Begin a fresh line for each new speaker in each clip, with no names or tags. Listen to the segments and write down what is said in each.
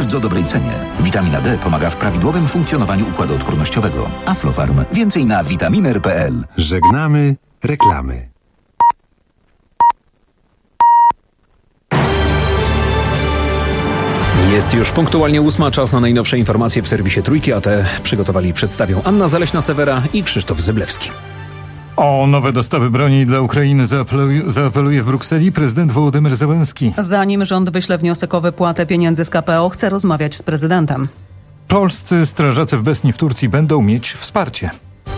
bardzo dobrej cenie. Witamina D pomaga w prawidłowym funkcjonowaniu układu odpornościowego. Aflofarm. Więcej na vitaminer.pl.
Żegnamy reklamy.
Jest już punktualnie 8, czas na najnowsze informacje w serwisie Trójki, a te przygotowali i przedstawią Anna Zaleśna-Sewera i Krzysztof Zyblewski.
O nowe dostawy broni dla Ukrainy zaapeluje w Brukseli prezydent Wołodymyr Zełenski.
Zanim rząd wyśle wniosek o wypłatę pieniędzy z KPO, chce rozmawiać z prezydentem.
Polscy strażacy w Besni w Turcji będą mieć wsparcie.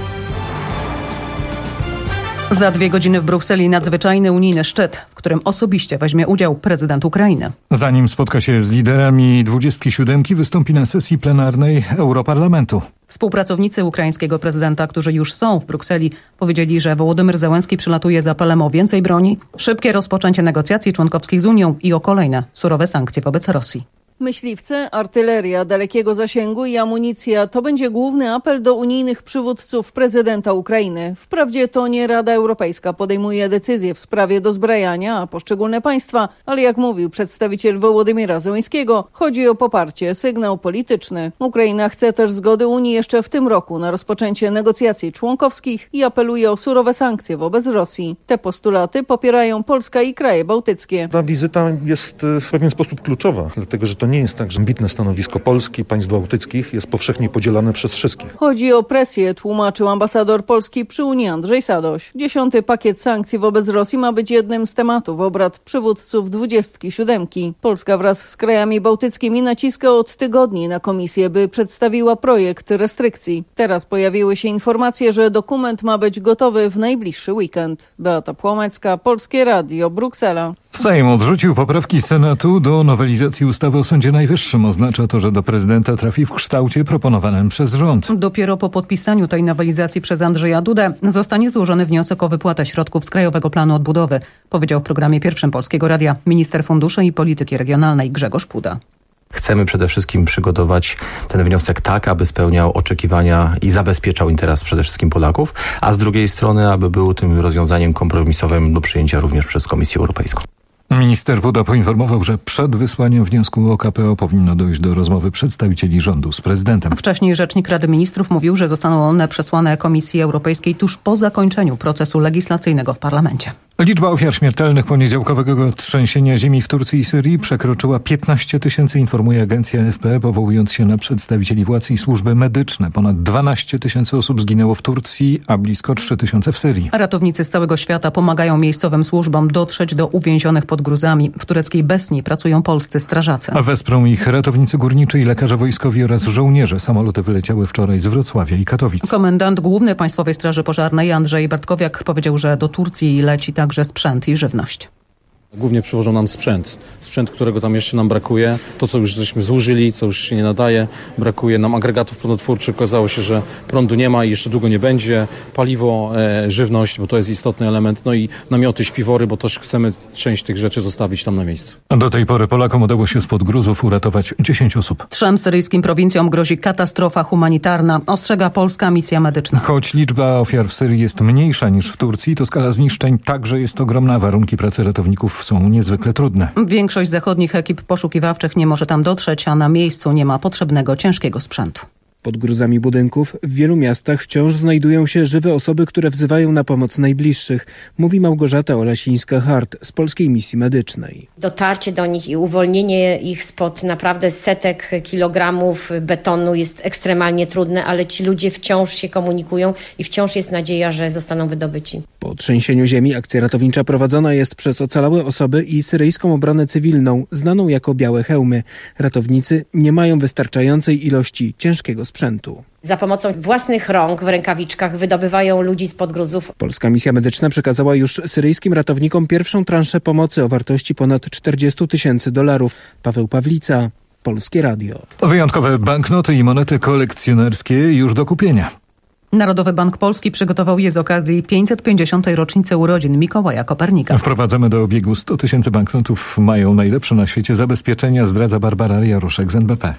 Za 2 godziny w Brukseli nadzwyczajny unijny szczyt, w którym osobiście weźmie udział prezydent Ukrainy.
Zanim spotka się z liderami 27, wystąpi na sesji plenarnej Europarlamentu.
Współpracownicy ukraińskiego prezydenta, którzy już są w Brukseli, powiedzieli, że Wołodymyr Zełenski przylatuje z apelem o więcej broni, szybkie rozpoczęcie negocjacji członkowskich z Unią i o kolejne surowe sankcje wobec Rosji.
Myśliwcy, artyleria dalekiego zasięgu i amunicja to będzie główny apel do unijnych przywódców prezydenta Ukrainy. Wprawdzie to nie Rada Europejska podejmuje decyzje w sprawie dozbrajania, a poszczególne państwa, ale jak mówił przedstawiciel Wołodymyra Zełenskiego, chodzi o poparcie, sygnał polityczny. Ukraina chce też zgody Unii jeszcze w tym roku na rozpoczęcie negocjacji członkowskich i apeluje o surowe sankcje wobec Rosji. Te postulaty popierają Polska i kraje bałtyckie.
Ta wizyta jest w pewien sposób kluczowa, dlatego że to nie jest tak, że ambitne stanowisko Polski i państw bałtyckich jest powszechnie podzielane przez wszystkich.
Chodzi o presję, tłumaczył ambasador Polski przy Unii Andrzej Sadoś. 10. pakiet sankcji wobec Rosji ma być jednym z tematów obrad przywódców 27. Polska wraz z krajami bałtyckimi naciska od tygodni na komisję, by przedstawiła projekt restrykcji. Teraz pojawiły się informacje, że dokument ma być gotowy w najbliższy weekend. Beata Płomecka, Polskie Radio, Bruksela.
Sejm odrzucił poprawki Senatu do nowelizacji ustawy o Sądzie Najwyższym. Oznacza to, że do prezydenta trafi w kształcie proponowanym przez rząd.
Dopiero po podpisaniu tej nowelizacji przez Andrzeja Dudę zostanie złożony wniosek o wypłatę środków z Krajowego Planu Odbudowy, powiedział w programie pierwszym Polskiego Radia minister funduszy i polityki regionalnej Grzegorz Puda.
Chcemy przede wszystkim przygotować ten wniosek tak, aby spełniał oczekiwania i zabezpieczał interes przede wszystkim Polaków, a z drugiej strony, aby był tym rozwiązaniem kompromisowym do przyjęcia również przez Komisję Europejską.
Minister Puda poinformował, że przed wysłaniem wniosku o KPO powinno dojść do rozmowy przedstawicieli rządu z prezydentem.
Wcześniej rzecznik Rady Ministrów mówił, że zostaną one przesłane Komisji Europejskiej tuż po zakończeniu procesu legislacyjnego w parlamencie.
Liczba ofiar śmiertelnych poniedziałkowego trzęsienia ziemi w Turcji i Syrii przekroczyła 15 000, informuje agencja AFP, powołując się na przedstawicieli władz i służby medyczne. Ponad 12 000 osób zginęło w Turcji, a blisko 3 000 w Syrii.
Ratownicy z całego świata pomagają miejscowym służbom dotrzeć do uwięzionych pod gruzami. W tureckiej Besni pracują polscy strażacy.
A wesprą ich ratownicy górniczy i lekarze wojskowi oraz żołnierze. Samoloty wyleciały wczoraj z Wrocławia i Katowic.
Komendant Główny Państwowej Straży Pożarnej Andrzej Bartkowiak powiedział, że do Turcji leci także sprzęt i żywność.
Głównie przywożą nam sprzęt, którego tam jeszcze nam brakuje. To, co już żeśmy zużyli, co już się nie nadaje. Brakuje nam agregatów prądotwórczych. Okazało się, że prądu nie ma i jeszcze długo nie będzie. Paliwo, żywność, bo to jest istotny element. No i namioty, śpiwory, bo też chcemy część tych rzeczy zostawić tam na miejscu.
Do tej pory Polakom udało się spod gruzów uratować 10 osób.
3 syryjskim prowincjom grozi katastrofa humanitarna, ostrzega polska misja medyczna.
Choć liczba ofiar w Syrii jest mniejsza niż w Turcji, to skala zniszczeń także jest ogromna. Warunki pracy ratowników są niezwykle trudne.
Większość zachodnich ekip poszukiwawczych nie może tam dotrzeć, a na miejscu nie ma potrzebnego ciężkiego sprzętu.
Pod gruzami budynków w wielu miastach wciąż znajdują się żywe osoby, które wzywają na pomoc najbliższych, mówi Małgorzata Olasińska-Hart z Polskiej Misji Medycznej.
Dotarcie do nich i uwolnienie ich spod naprawdę setek kilogramów betonu jest ekstremalnie trudne, ale ci ludzie wciąż się komunikują i wciąż jest nadzieja, że zostaną wydobyci.
Po trzęsieniu ziemi akcja ratownicza prowadzona jest przez ocalałe osoby i syryjską obronę cywilną, znaną jako Białe Hełmy. Ratownicy nie mają wystarczającej ilości ciężkiego sprzętu.
Za pomocą własnych rąk w rękawiczkach wydobywają ludzi spod gruzów.
Polska Misja Medyczna przekazała już syryjskim ratownikom pierwszą transzę pomocy o wartości ponad $40 000. Paweł Pawlica, Polskie Radio.
Wyjątkowe banknoty i monety kolekcjonerskie już do kupienia.
Narodowy Bank Polski przygotował je z okazji 550. rocznicy urodzin Mikołaja Kopernika.
Wprowadzamy do obiegu 100 000 banknotów. Mają najlepsze na świecie zabezpieczenia, zdradza Barbara Jaruszek z NBP.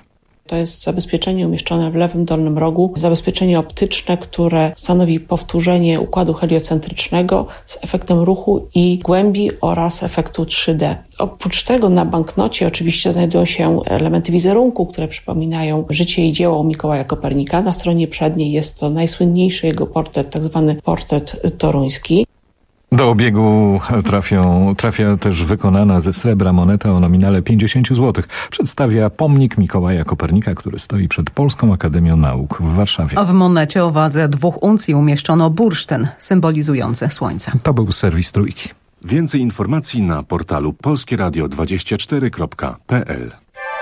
To jest zabezpieczenie umieszczone w lewym dolnym rogu, zabezpieczenie optyczne, które stanowi powtórzenie układu heliocentrycznego z efektem ruchu i głębi oraz efektu 3D. Oprócz tego na banknocie oczywiście znajdują się elementy wizerunku, które przypominają życie i dzieło Mikołaja Kopernika. Na stronie przedniej jest to najsłynniejszy jego portret, tak zwany portret toruński.
Do obiegu trafia też wykonana ze srebra moneta o nominale 50 zł. Przedstawia pomnik Mikołaja Kopernika, który stoi przed Polską Akademią Nauk w Warszawie.
A w monecie o wadze 2 uncji umieszczono bursztyn symbolizujący słońce.
To był serwis Trójki.
Więcej informacji na portalu polskieradio24.pl.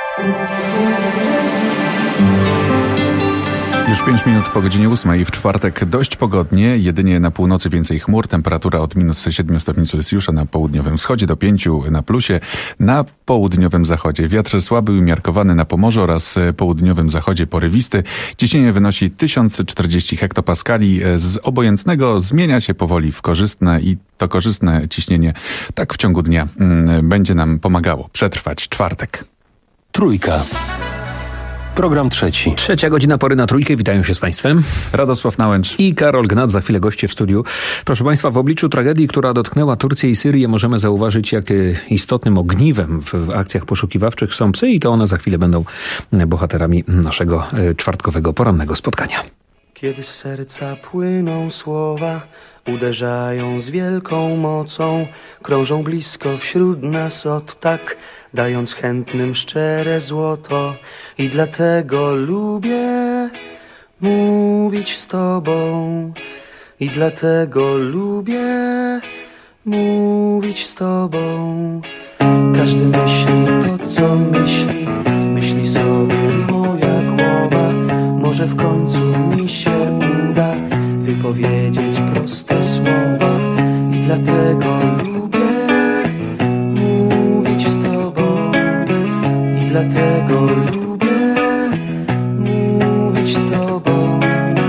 Już 5 minut po godzinie 8 w czwartek dość pogodnie, jedynie na północy więcej chmur, temperatura od -7 stopni Celsjusza na południowym wschodzie do 5 na plusie, na południowym zachodzie wiatr słaby i umiarkowany na Pomorzu oraz południowym zachodzie porywisty. Ciśnienie wynosi 1040 hektopaskali, z obojętnego zmienia się powoli w korzystne i to korzystne ciśnienie tak w ciągu dnia będzie nam pomagało przetrwać czwartek.
Trójka. Program trzeci.
3:00 pory na Trójkę. Witają się z Państwem
Radosław Nałęcz
i Karol Gnat. Za chwilę goście w studiu. Proszę Państwa, w obliczu tragedii, która dotknęła Turcję i Syrię, możemy zauważyć, jak istotnym ogniwem w akcjach poszukiwawczych są psy i to one za chwilę będą bohaterami naszego czwartkowego porannego spotkania.
Kiedy z serca płyną słowa, uderzają z wielką mocą, krążą blisko wśród nas od tak, dając chętnym szczere złoto. I dlatego lubię mówić z Tobą. I dlatego lubię mówić z Tobą. Każdy myśli to, co myśli, myśli sobie moja głowa. Może w końcu mi się uda wypowiedzieć proste słowa. I dlatego lubię mówić z Tobą. I dlatego lubię mówić z Tobą.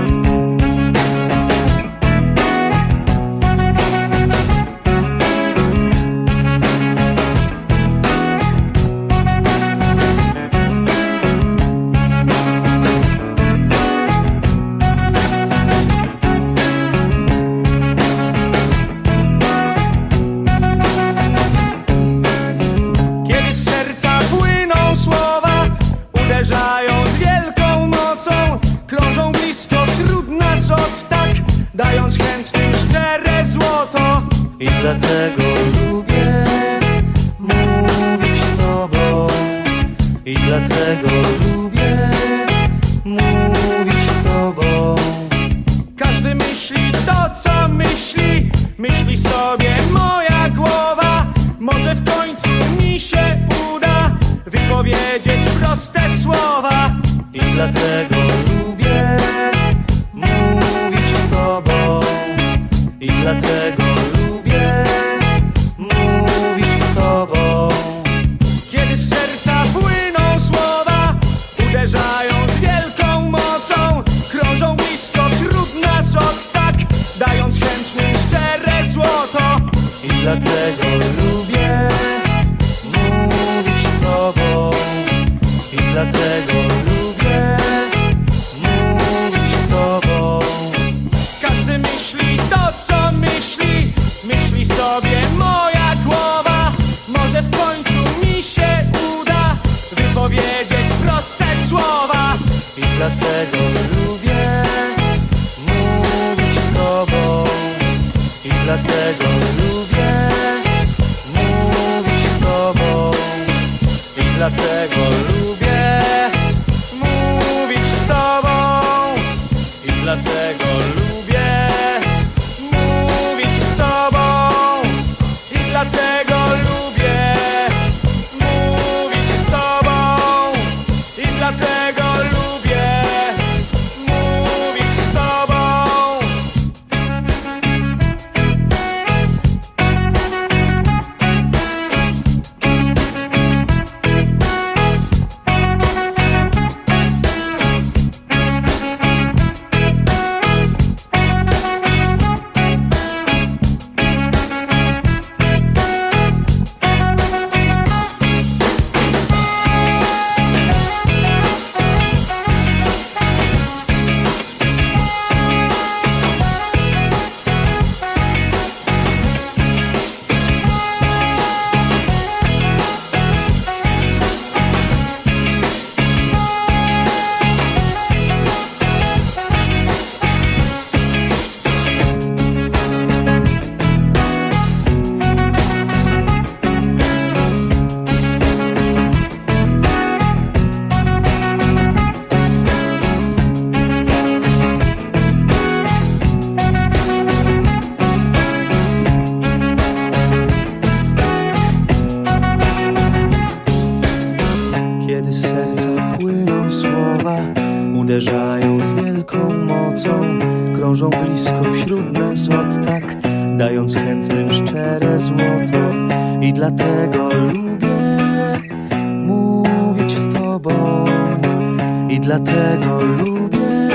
Dając chętnym szczere złoto. I dlatego lubię mówić z Tobą. I dlatego lubię mówić z Tobą. Każdy myśli to, co myśli, myśli sobie moja głowa. Może w końcu mi się uda wypowiedzieć proste słowa. I dlatego lubię mówić z Tobą. I dlatego lubię mówić z Tobą. Kiedy z serca płyną słowa, uderzają z wielką mocą, krążą blisko wśród nas od tak, dając chętnym szczere złoto. I dlatego lubię mówić z Tobą. I dlatego lubię mówić z Tobą. Każdy myśli to, co myśli, myśli sobie moja głowa. Może w końcu mi się uda wypowiedzieć proste słowa. I dlatego lubię mówić z Tobą. I dlatego lubię mówić z Tobą. I dlatego lubię mówić z Tobą. I dlatego lubię mówić z Tobą. I dlatego lubię mówić z Tobą. I dlatego lubię mówić z Tobą. serca płyną słowa, uderzają z wielką mocą, krążą blisko wśród nas od tak, dając chętnym szczere złoto. I dlatego lubię mówić z Tobą, i dlatego lubię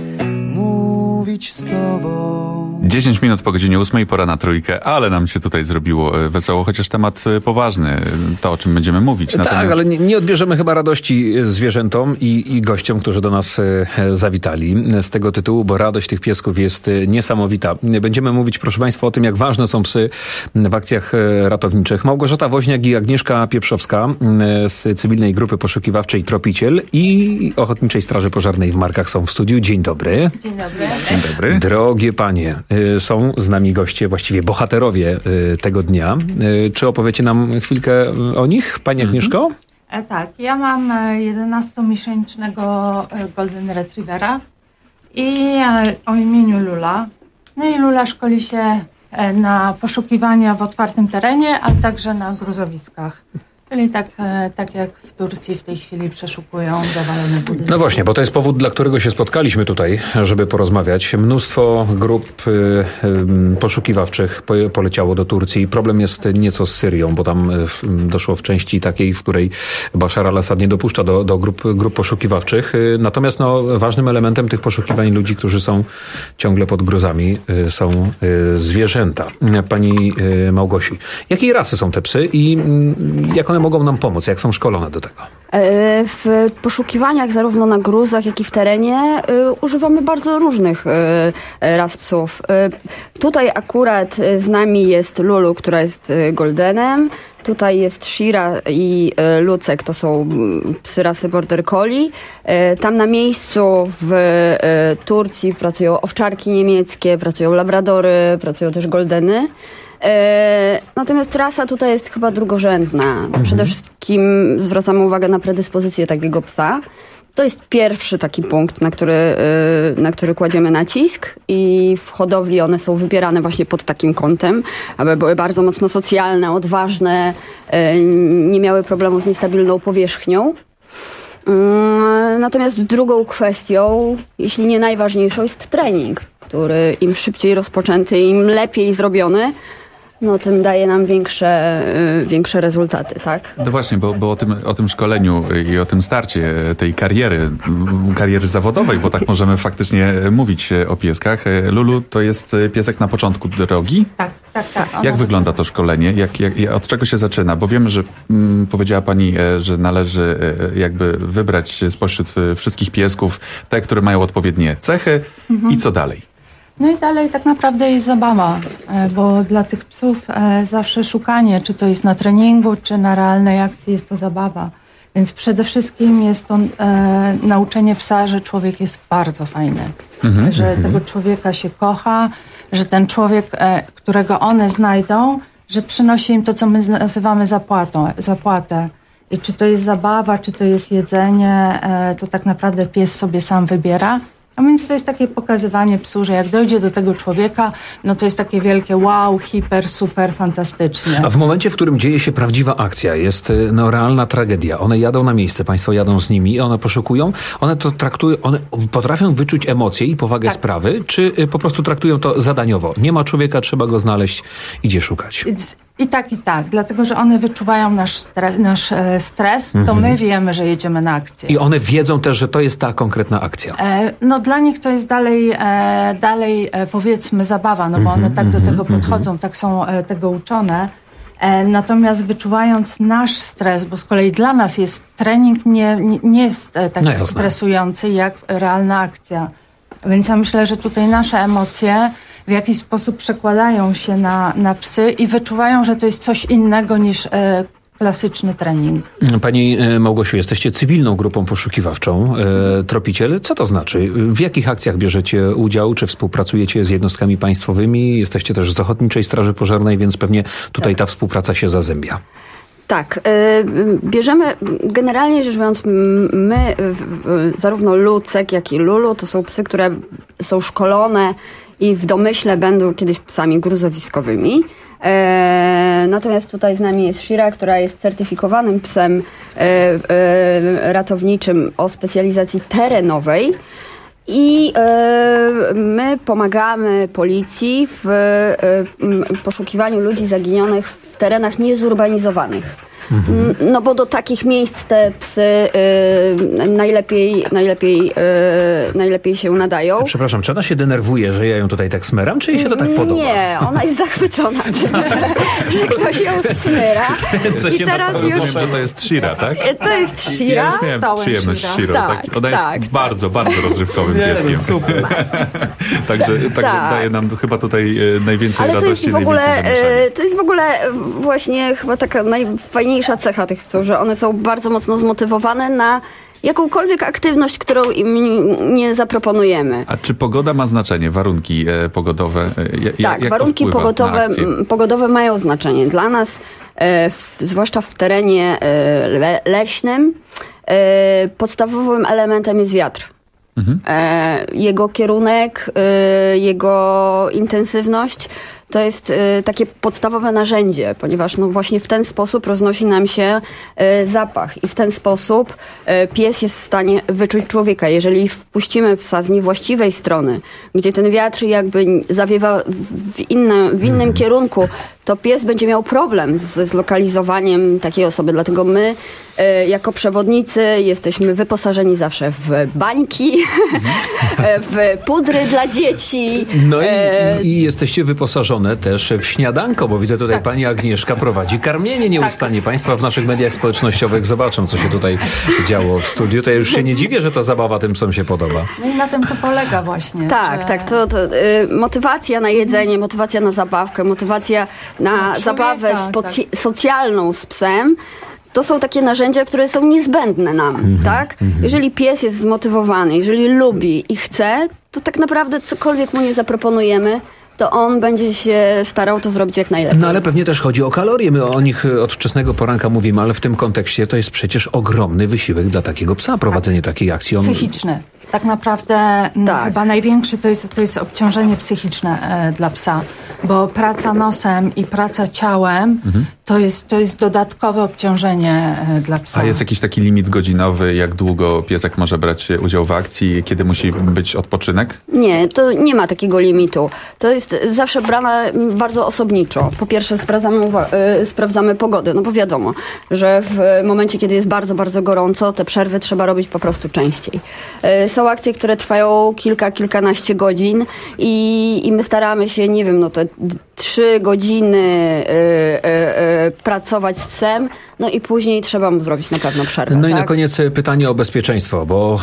mówić z Tobą.
10 minut po godzinie 8, pora na Trójkę, ale nam się tutaj zrobiło wesoło, chociaż temat poważny, to o czym będziemy mówić.
Tak, ale nie odbierzemy chyba radości zwierzętom i gościom, którzy do nas zawitali z tego tytułu, bo radość tych piesków jest niesamowita. Będziemy mówić, proszę Państwa, o tym, jak ważne są psy w akcjach ratowniczych. Małgorzata Woźniak i Agnieszka Pieprzowska z Cywilnej Grupy Poszukiwawczej Tropiciel i Ochotniczej Straży Pożarnej w Markach są w studiu. Dzień dobry.
Dzień dobry.
Dzień dobry.
Drogie panie, są z nami goście, właściwie bohaterowie tego dnia. Czy opowiecie nam chwilkę o nich, pani Agnieszko?
Tak, ja mam 11-miesięcznego Golden Retrievera i o imieniu Lula. No i Lula szkoli się na poszukiwania w otwartym terenie, a także na gruzowiskach. Czyli tak jak w Turcji w tej chwili przeszukują zawalone budynki.
No właśnie, bo to jest powód, dla którego się spotkaliśmy tutaj, żeby porozmawiać. Mnóstwo grup poszukiwawczych poleciało do Turcji. Problem jest nieco z Syrią, bo tam doszło w części takiej, w której Bashar al-Assad nie dopuszcza do grup poszukiwawczych. Natomiast ważnym elementem tych poszukiwań ludzi, którzy są ciągle pod gruzami, są zwierzęta. Pani Małgosiu, jakiej rasy są te psy i jak one mogą nam pomóc? Jak są szkolone do tego?
W poszukiwaniach zarówno na gruzach, jak i w terenie używamy bardzo różnych ras psów. Tutaj akurat z nami jest Lulu, która jest goldenem. Tutaj jest Shira i Lucek, to są psy rasy Border Collie. Tam na miejscu w Turcji pracują owczarki niemieckie, pracują labradory, pracują też goldeny. Natomiast rasa tutaj jest chyba drugorzędna. Przede wszystkim zwracamy uwagę na predyspozycję takiego psa. To jest pierwszy taki punkt, na który kładziemy nacisk i w hodowli one są wybierane właśnie pod takim kątem, aby były bardzo mocno socjalne, odważne, nie miały problemu z niestabilną powierzchnią. Natomiast drugą kwestią, jeśli nie najważniejszą, jest trening, który im szybciej rozpoczęty, im lepiej zrobiony, tym daje nam większe rezultaty, tak?
No właśnie, bo o tym szkoleniu i o tym starcie tej kariery zawodowej, bo tak możemy faktycznie mówić o pieskach. Lulu to jest piesek na początku drogi?
Tak.
Jak wygląda to szkolenie? Od czego się zaczyna? Bo wiemy, że powiedziała pani, że należy jakby wybrać spośród wszystkich piesków te, które mają odpowiednie cechy. I co dalej?
No i dalej tak naprawdę jest zabawa, bo dla tych psów zawsze szukanie, czy to jest na treningu, czy na realnej akcji, jest to zabawa. Więc przede wszystkim jest to nauczenie psa, że człowiek jest bardzo fajny, że tego człowieka się kocha, że ten człowiek, którego one znajdą, że przynosi im to, co my nazywamy zapłatę. I czy to jest zabawa, czy to jest jedzenie, to tak naprawdę pies sobie sam wybiera. A więc to jest takie pokazywanie psu, że jak dojdzie do tego człowieka, to jest takie wielkie wow, hiper, super, fantastycznie.
A w momencie, w którym dzieje się prawdziwa akcja, jest realna tragedia. One jadą na miejsce, państwo jadą z nimi, one poszukują, one to traktują, one potrafią wyczuć emocje i powagę sprawy, czy po prostu traktują to zadaniowo? Nie ma człowieka, trzeba go znaleźć, idzie szukać.
I tak, dlatego, że one wyczuwają nasz stres, to my wiemy, że jedziemy na akcję.
I one wiedzą też, że to jest ta konkretna akcja.
Dla nich to jest dalej powiedzmy zabawa, bo one tak do tego podchodzą, tak są tego uczone. Natomiast wyczuwając nasz stres, bo z kolei dla nas jest trening nie jest taki stresujący jak realna akcja. Więc ja myślę, że tutaj nasze emocje w jakiś sposób przekładają się na psy i wyczuwają, że to jest coś innego niż klasyczny trening.
Pani Małgosiu, jesteście cywilną grupą poszukiwawczą Tropiciel. Co to znaczy? W jakich akcjach bierzecie udział? Czy współpracujecie z jednostkami państwowymi? Jesteście też z Ochotniczej Straży Pożarnej, więc pewnie tutaj ta współpraca się zazębia.
Tak, bierzemy, generalnie rzecz biorąc, my, zarówno Lucek, jak i Lulu, to są psy, które są szkolone i w domyśle będą kiedyś psami gruzowiskowymi. Natomiast tutaj z nami jest Shira, która jest certyfikowanym psem ratowniczym o specjalizacji terenowej. I my pomagamy policji w poszukiwaniu ludzi zaginionych w terenach niezurbanizowanych. No bo do takich miejsc te psy najlepiej się nadają.
Przepraszam, czy ona się denerwuje, że ja ją tutaj tak smyram, czy jej się to tak podoba?
Nie, ona jest zachwycona tym, że ktoś ją smyra.
I teraz już... Rozumiem, że to jest Shira, tak?
To jest Shira.
Ja już miałem przyjemność z Shirą. Tak, ona jest bardzo, bardzo rozrywkowym pieskiem.
Super.
Także daje nam chyba tutaj najwięcej
ale
radości,
to jest w ogóle właśnie chyba taka najfajniejsza cecha tych psów, że one są bardzo mocno zmotywowane na jakąkolwiek aktywność, którą im nie zaproponujemy.
A czy pogoda ma znaczenie? Warunki pogodowe?
Tak,
jak
warunki pogodowe mają znaczenie. Dla nas, zwłaszcza w terenie leśnym, podstawowym elementem jest wiatr. Jego kierunek, jego intensywność to jest takie podstawowe narzędzie, ponieważ no właśnie w ten sposób roznosi nam się zapach i w ten sposób pies jest w stanie wyczuć człowieka. Jeżeli wpuścimy psa z niewłaściwej strony, gdzie ten wiatr jakby zawiewa w innym kierunku, to pies będzie miał problem ze zlokalizowaniem takiej osoby. Dlatego my jako przewodnicy jesteśmy wyposażeni zawsze w bańki, w pudry dla dzieci.
No i jesteście wyposażone też w śniadanko, bo widzę tutaj pani Agnieszka prowadzi karmienie nieustannie. Państwa w naszych mediach społecznościowych zobaczą, co się tutaj działo w studiu. To ja już się nie dziwię, że ta zabawa tym psom się podoba.
No i na tym to polega właśnie.
Tak. To motywacja na jedzenie, motywacja na zabawkę, motywacja na zabawę socjalną z psem. To są takie narzędzia, które są niezbędne nam, tak? Jeżeli pies jest zmotywowany, jeżeli lubi i chce, to tak naprawdę cokolwiek mu nie zaproponujemy, to on będzie się starał to zrobić jak najlepiej.
No ale pewnie też chodzi o kalorie. My o nich od wczesnego poranka mówimy, ale w tym kontekście to jest przecież ogromny wysiłek dla takiego psa, prowadzenie takiej akcji.
Psychiczny. Tak naprawdę chyba największe to jest obciążenie psychiczne dla psa, bo praca nosem i praca ciałem to jest dodatkowe obciążenie dla psa.
A jest jakiś taki limit godzinowy, jak długo piesek może brać udział w akcji, kiedy musi być odpoczynek?
Nie, to nie ma takiego limitu. To jest zawsze brane bardzo osobniczo. Po pierwsze sprawdzamy pogodę, no bo wiadomo, że w momencie, kiedy jest bardzo, bardzo gorąco, te przerwy trzeba robić po prostu częściej. Są akcje, które trwają kilkanaście godzin i my staramy się, nie wiem, te 3 godziny pracować z psem, no i później trzeba mu zrobić na pewno przerwę.
No i na koniec pytanie o bezpieczeństwo, bo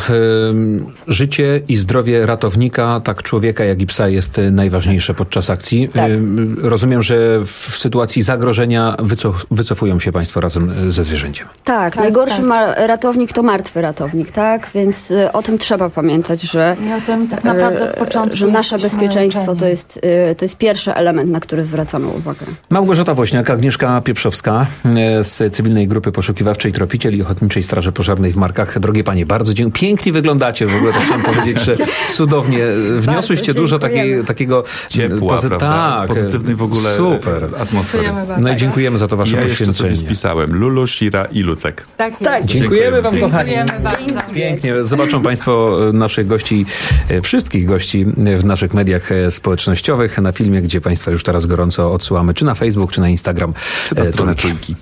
życie i zdrowie ratownika, tak człowieka, jak i psa jest najważniejsze podczas akcji. Tak. Rozumiem, że w sytuacji zagrożenia wycofują się państwo razem ze zwierzęciem.
Tak, najgorszy ratownik to martwy ratownik, tak? Więc o tym trzeba pamiętać, że,
i o tym tak naprawdę od początku
że nasze bezpieczeństwo to jest pierwszy element, na który zwracamy uwagę.
Małgorzata Woźniak, Agnieszka Pieprzowska z Cywilnej Grupy Poszukiwawczej Tropiciel i Ochotniczej Straży Pożarnej w Markach. Drogie panie, bardzo dziękuję. Pięknie wyglądacie, w ogóle to chciałem powiedzieć, że cudownie. Wniosłyście dużo takiego
ciepła, tak, pozytywnej w ogóle atmosfery.
No i dziękujemy za to wasze poświęcenie.
Ja jeszcze sobie spisałem Lulu, Shira i Lucek.
Tak,
dziękujemy wam, kochani.
Bardzo.
Pięknie. Zobaczą państwo naszych gości, wszystkich gości w naszych mediach społecznościowych, na filmie, gdzie państwa już teraz gorąco odsyłamy, czy na Facebook, czy na Instagram.
Czy na stronę Trójki.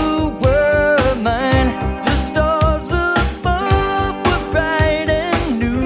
New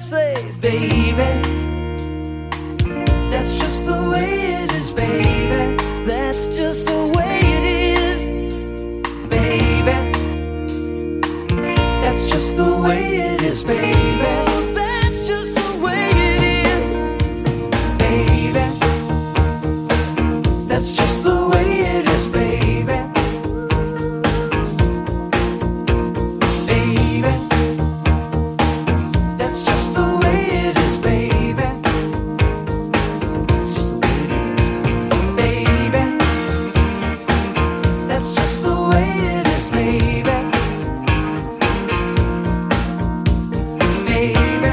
say, baby, that's just the way it is, baby. That's just the way it is, baby. That's just the way it is, baby. That's just the way it is, baby. That's just the way it is, baby. Baby, that's just the way it is, baby. Baby, that's just the way it is, baby. Baby,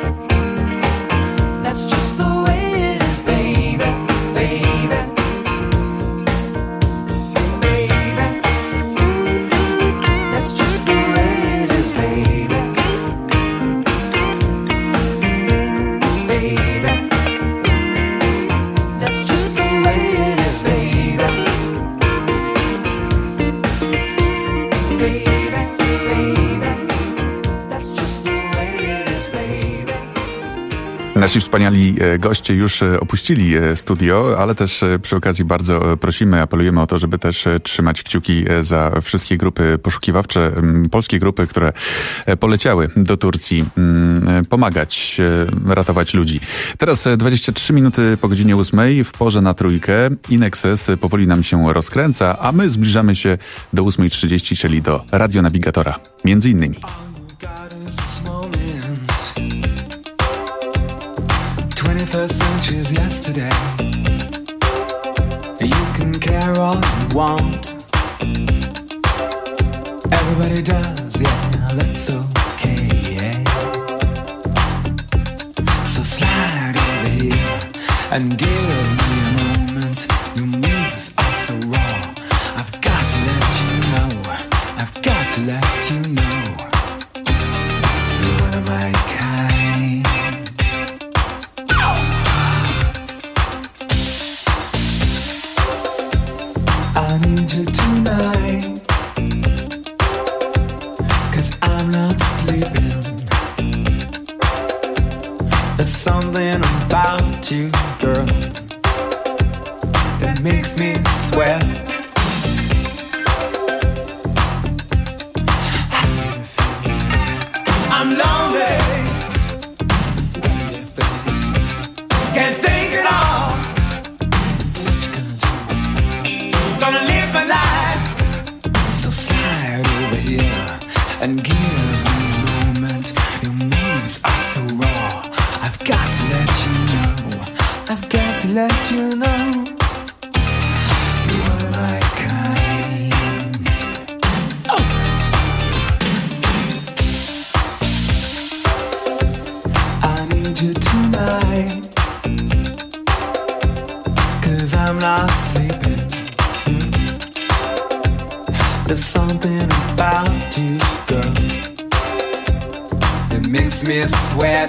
that's just the way it is, baby. Baby.
Nasi wspaniali goście już opuścili studio, ale też przy okazji bardzo prosimy, apelujemy o to, żeby też trzymać kciuki za wszystkie grupy poszukiwawcze, polskie grupy, które poleciały do Turcji, pomagać, ratować ludzi. Teraz 23 minuty po godzinie 8 w porze na trójkę. Inexes powoli nam się rozkręca, a my zbliżamy się do 8:30, czyli do radionawigatora. Między innymi.
21st century is yesterday. You can care all you want. Everybody does, yeah, that's okay, yeah. So slide over here and give me a moment. Your moves are so raw. I've got to let you know. I've got to let you know. You're one of my kind. I need you tonight, 'cause I'm not sleeping. There's something about you, girl, that makes me sweat. How do you feel? I'm lonely. What do you think? Can't think at all. Gonna live my life. So slide over here and give me a moment. Your moves are so raw. I've got to let you know. I've got to let you know. You are my kind. Oh. I need you tonight, 'cause I'm not sleeping. There's something about you, girl, that makes me sweat.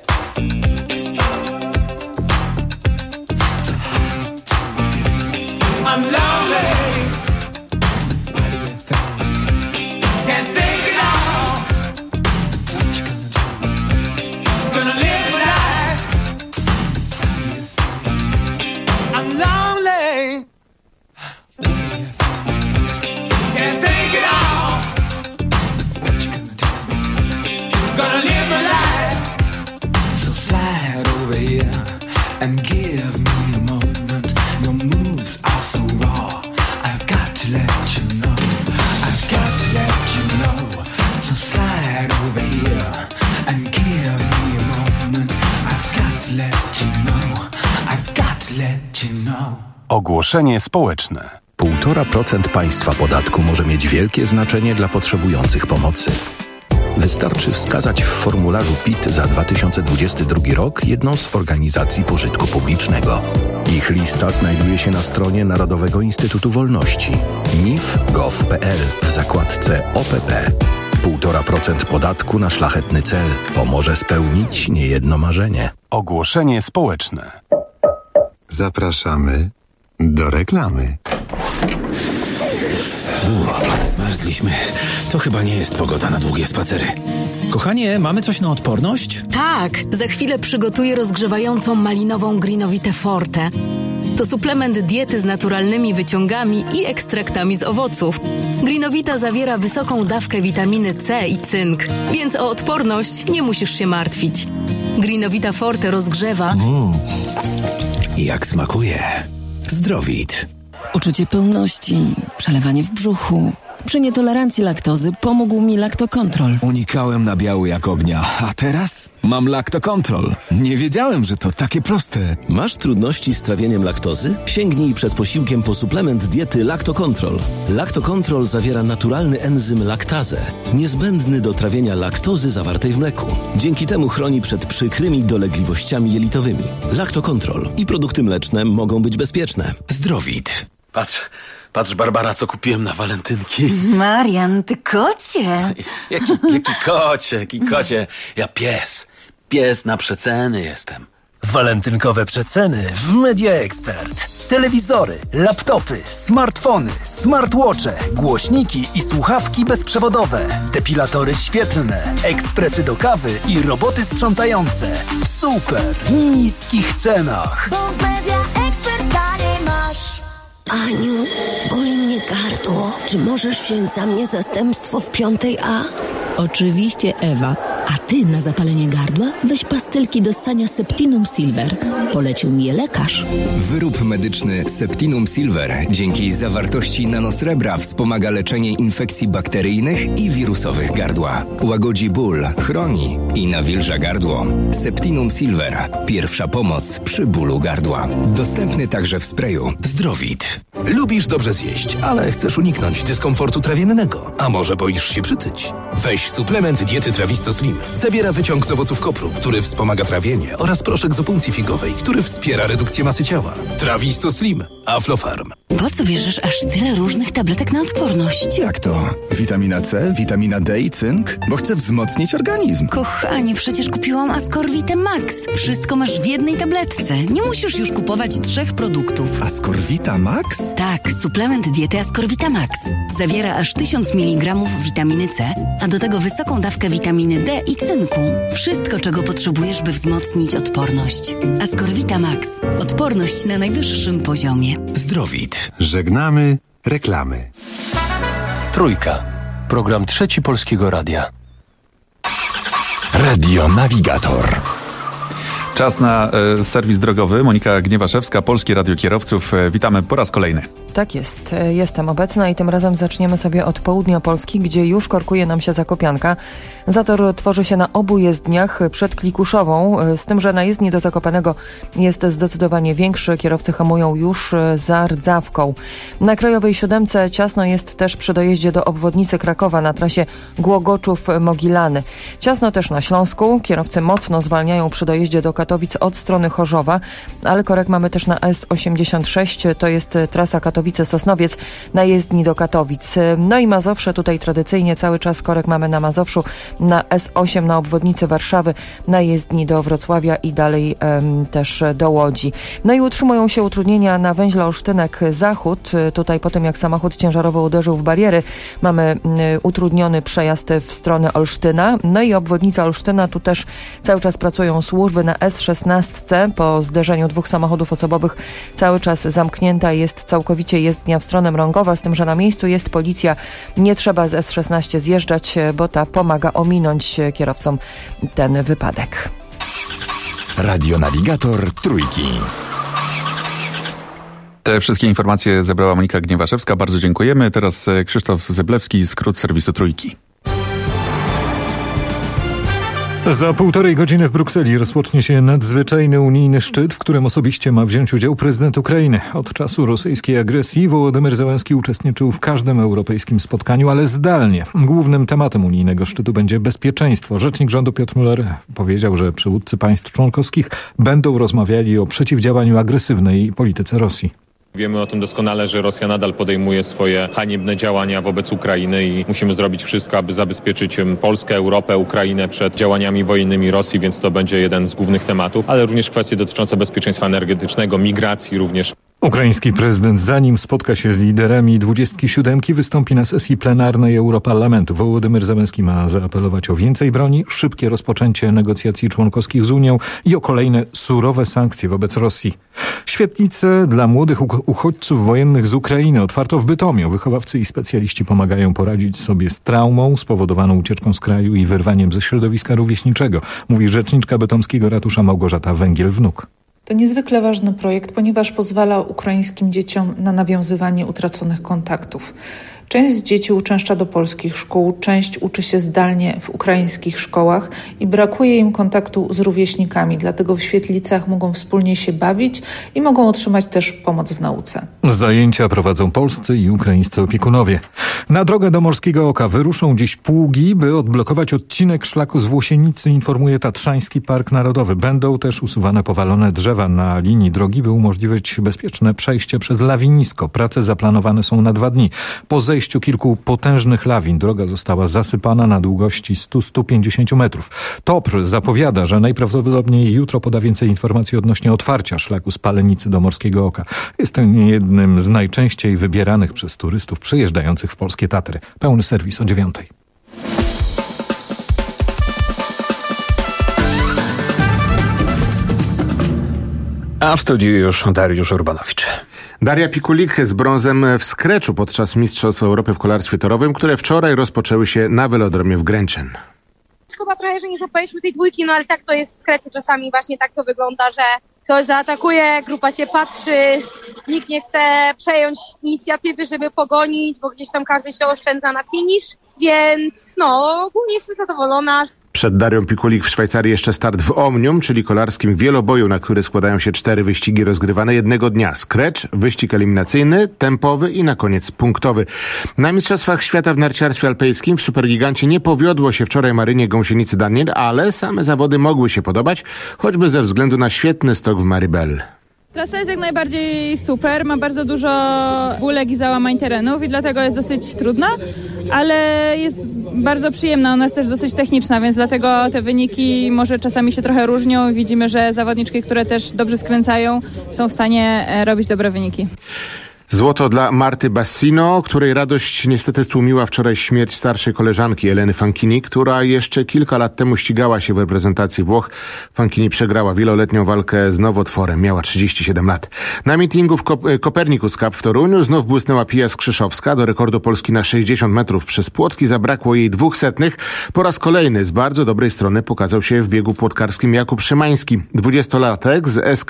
So how do you feel? I'm lonely. What do you think? Can't think at all. What you gonna do? Gonna live my life. How do you feel? I'm lonely. What do you think? Can't think it all. What you gonna do? Gonna live my life. So slide over here and give me a moment. Your moves are so raw. I've got to let you know. I've got to let you know. So slide over here and give me a moment. I've got to let you know. I've got to let you know.
Ogłoszenie społeczne.
1,5% państwa podatku może mieć wielkie znaczenie dla potrzebujących pomocy. Wystarczy wskazać w formularzu PIT za 2022 rok jedną z organizacji pożytku publicznego. Ich lista znajduje się na stronie Narodowego Instytutu Wolności nif.gov.pl w zakładce OPP. 1,5% podatku na szlachetny cel pomoże spełnić niejedno marzenie.
Ogłoszenie społeczne.
Zapraszamy do reklamy.
Zmarzliśmy. To chyba nie jest pogoda na długie spacery. Kochanie, mamy coś na odporność?
Tak, za chwilę przygotuję rozgrzewającą malinową Greenowitę Forte. To suplement diety z naturalnymi wyciągami i ekstraktami z owoców. Greenowita zawiera wysoką dawkę witaminy C i cynk, więc o odporność nie musisz się martwić. Greenowita Forte rozgrzewa.
Jak smakuje. Zdrowit.
Uczucie pełności, przelewanie w brzuchu. Przy nietolerancji laktozy pomógł mi Lactocontrol.
Unikałem nabiału jak ognia, a teraz mam Lactocontrol. Nie wiedziałem, że to takie proste.
Masz trudności z trawieniem laktozy? Sięgnij przed posiłkiem po suplement diety Lactocontrol. Lactocontrol zawiera naturalny enzym laktazę, niezbędny do trawienia laktozy zawartej w mleku. Dzięki temu chroni przed przykrymi dolegliwościami jelitowymi. Lactocontrol i produkty mleczne mogą być bezpieczne.
Zdrowit.
Patrz, Barbara, co kupiłem na walentynki.
Marian, ty kocie.
Jaki kocie? Ja pies na przeceny jestem.
Walentynkowe przeceny w Media Expert. Telewizory, laptopy, smartfony, smartwatche, głośniki i słuchawki bezprzewodowe, depilatory świetlne, ekspresy do kawy i roboty sprzątające w super niskich cenach.
Bo w Media Expert taniej masz.
Aniu, boli mnie gardło. Czy możesz wziąć za mnie zastępstwo w 5A?
Oczywiście, Ewa. A ty na zapalenie gardła weź pastylki do ssania Septinum Silver. Polecił mi je lekarz.
Wyrób medyczny Septinum Silver dzięki zawartości nanosrebra wspomaga leczenie infekcji bakteryjnych i wirusowych gardła. Łagodzi ból, chroni i nawilża gardło. Septinum Silver. Pierwsza pomoc przy bólu gardła. Dostępny także w sprayu. Zdrowit.
Lubisz dobrze zjeść, ale chcesz uniknąć dyskomfortu trawiennego. A może boisz się przytyć? Weź suplement diety Trawisto Slim. Zawiera wyciąg z owoców kopru, który wspomaga trawienie, oraz proszek z opuncji figowej, który wspiera redukcję masy ciała. Trawisto Slim. Aflofarm.
Po co bierzesz aż tyle różnych tabletek na odporność?
Jak to? Witamina C, witamina D i cynk? Bo chcę wzmocnić organizm.
Kochanie, przecież kupiłam Ascorvitę Max. Wszystko masz w jednej tabletce. Nie musisz już kupować 3 produktów.
Ascorvita Max?
Tak, suplement diety Ascorvita Max. Zawiera aż 1000 mg witaminy C, a do tego wysoką dawkę witaminy D i cynku. Wszystko, czego potrzebujesz, by wzmocnić odporność. Ascorvita Max. Odporność na najwyższym poziomie.
Zdrowit.
Żegnamy reklamy.
Trójka. Program Trzeci Polskiego Radia.
Radio Navigator.
Czas na serwis drogowy. Monika Gniewaszewska, Polskie Radio Kierowców. Witamy po raz kolejny.
Tak jest. Jestem obecna i tym razem zaczniemy sobie od południa Polski, gdzie już korkuje nam się Zakopianka. Zator tworzy się na obu jezdniach przed Klikuszową, z tym, że na jezdni do Zakopanego jest zdecydowanie większy. Kierowcy hamują już za Rdzawką. Na Krajowej 7 ciasno jest też przy dojeździe do obwodnicy Krakowa na trasie Głogoczów-Mogilany. Ciasno też na Śląsku. Kierowcy mocno zwalniają przy dojeździe do Katowic od strony Chorzowa, ale korek mamy też na S86, to jest trasa Katowice-Sosnowiec na jezdni do Katowic. No i Mazowsze, tutaj tradycyjnie cały czas korek mamy na Mazowszu, na S8 na obwodnicy Warszawy, na jezdni do Wrocławia i dalej też do Łodzi. No i utrzymują się utrudnienia na węźle Olsztynek-Zachód. Tutaj po tym, jak samochód ciężarowy uderzył w bariery, mamy utrudniony przejazd w stronę Olsztyna. No i obwodnica Olsztyna, tu też cały czas pracują służby. Na S16 po zderzeniu 2 samochodów osobowych cały czas zamknięta jest całkowicie jezdnia w stronę Mrągowa, z tym, że na miejscu jest policja. Nie trzeba z S16 zjeżdżać, bo ta pomaga ominąć kierowcom ten wypadek.
Radio Navigator Trójki.
Te wszystkie informacje zebrała Monika Gniewaszewska. Bardzo dziękujemy. Teraz Krzysztof Zyblewski, skrót serwisu Trójki.
Za 1,5 godziny w Brukseli rozpocznie się nadzwyczajny unijny szczyt, w którym osobiście ma wziąć udział prezydent Ukrainy. Od czasu rosyjskiej agresji Wołodymyr Zełenski uczestniczył w każdym europejskim spotkaniu, ale zdalnie. Głównym tematem unijnego szczytu będzie bezpieczeństwo. Rzecznik rządu Piotr Müller powiedział, że przywódcy państw członkowskich będą rozmawiali o przeciwdziałaniu agresywnej polityce Rosji.
Wiemy o tym doskonale, że Rosja nadal podejmuje swoje haniebne działania wobec Ukrainy i musimy zrobić wszystko, aby zabezpieczyć Polskę, Europę, Ukrainę przed działaniami wojennymi Rosji, więc to będzie jeden z głównych tematów, ale również kwestie dotyczące bezpieczeństwa energetycznego, migracji również.
Ukraiński prezydent, zanim spotka się z liderami 27, wystąpi na sesji plenarnej Europarlamentu. Wołodymyr Zełenski ma zaapelować o więcej broni, szybkie rozpoczęcie negocjacji członkowskich z Unią i o kolejne surowe sankcje wobec Rosji. Świetlice dla młodych uchodźców wojennych z Ukrainy otwarto w Bytomiu. Wychowawcy i specjaliści pomagają poradzić sobie z traumą spowodowaną ucieczką z kraju i wyrwaniem ze środowiska rówieśniczego, mówi rzeczniczka bytomskiego ratusza Małgorzata Węgiel-Wnuk.
To niezwykle ważny projekt, ponieważ pozwala ukraińskim dzieciom na nawiązywanie utraconych kontaktów. Część z dzieci uczęszcza do polskich szkół, część uczy się zdalnie w ukraińskich szkołach i brakuje im kontaktu z rówieśnikami, dlatego w świetlicach mogą wspólnie się bawić i mogą otrzymać też pomoc w nauce.
Zajęcia prowadzą polscy i ukraińscy opiekunowie. Na drogę do Morskiego Oka wyruszą dziś pługi, by odblokować odcinek szlaku z Włosienicy, informuje Tatrzański Park Narodowy. Będą też usuwane powalone drzewa na linii drogi, by umożliwić bezpieczne przejście przez lawinisko. Prace zaplanowane są na 2 dni. Po zejściu kilku potężnych lawin droga została zasypana na długości 100-150 metrów. TOPR zapowiada, że najprawdopodobniej jutro poda więcej informacji odnośnie otwarcia szlaku z Palenicy do Morskiego Oka. Jest to jednym z najczęściej wybieranych przez turystów przyjeżdżających w polskie Tatry. Pełny serwis o 9:00.
A w studiu już Dariusz Urbanowicz.
Daria Pikulik z brązem w skreczu podczas Mistrzostw Europy w kolarstwie torowym, które wczoraj rozpoczęły się na welodromie w Gręczyn.
Szkoda trochę, że nie złapaliśmy tej dwójki, no ale tak to jest w skreczu czasami, właśnie tak to wygląda, że ktoś zaatakuje, grupa się patrzy, nikt nie chce przejąć inicjatywy, żeby pogonić, bo gdzieś tam każdy się oszczędza na finisz, więc ogólnie jestem zadowolona.
Przed Darią Pikulik w Szwajcarii jeszcze start w Omnium, czyli kolarskim wieloboju, na który składają się 4 wyścigi rozgrywane jednego dnia. Skrecz, wyścig eliminacyjny, tempowy i na koniec punktowy. Na Mistrzostwach Świata w narciarstwie alpejskim w Supergigancie nie powiodło się wczoraj Marynie Gąsienicy-Daniel, ale same zawody mogły się podobać, choćby ze względu na świetny stok w Maribel.
Trasa jest jak najbardziej super, ma bardzo dużo bólek i załamań terenów i dlatego jest dosyć trudna, ale jest bardzo przyjemna, ona jest też dosyć techniczna, więc dlatego te wyniki może czasami się trochę różnią. Widzimy, że zawodniczki, które też dobrze skręcają, są w stanie robić dobre wyniki.
Złoto dla Marty Bassino, której radość niestety stłumiła wczoraj śmierć starszej koleżanki Eleny Fanchini, która jeszcze kilka lat temu ścigała się w reprezentacji Włoch. Fanchini przegrała wieloletnią walkę z nowotworem. Miała 37 lat. Na meetingu w Copernicus Cup w Toruniu znów błysnęła Pia Skrzyszowska. Do rekordu Polski na 60 metrów przez płotki zabrakło jej 200. Po raz kolejny z bardzo dobrej strony pokazał się w biegu płotkarskim Jakub Szymański. 20-latek z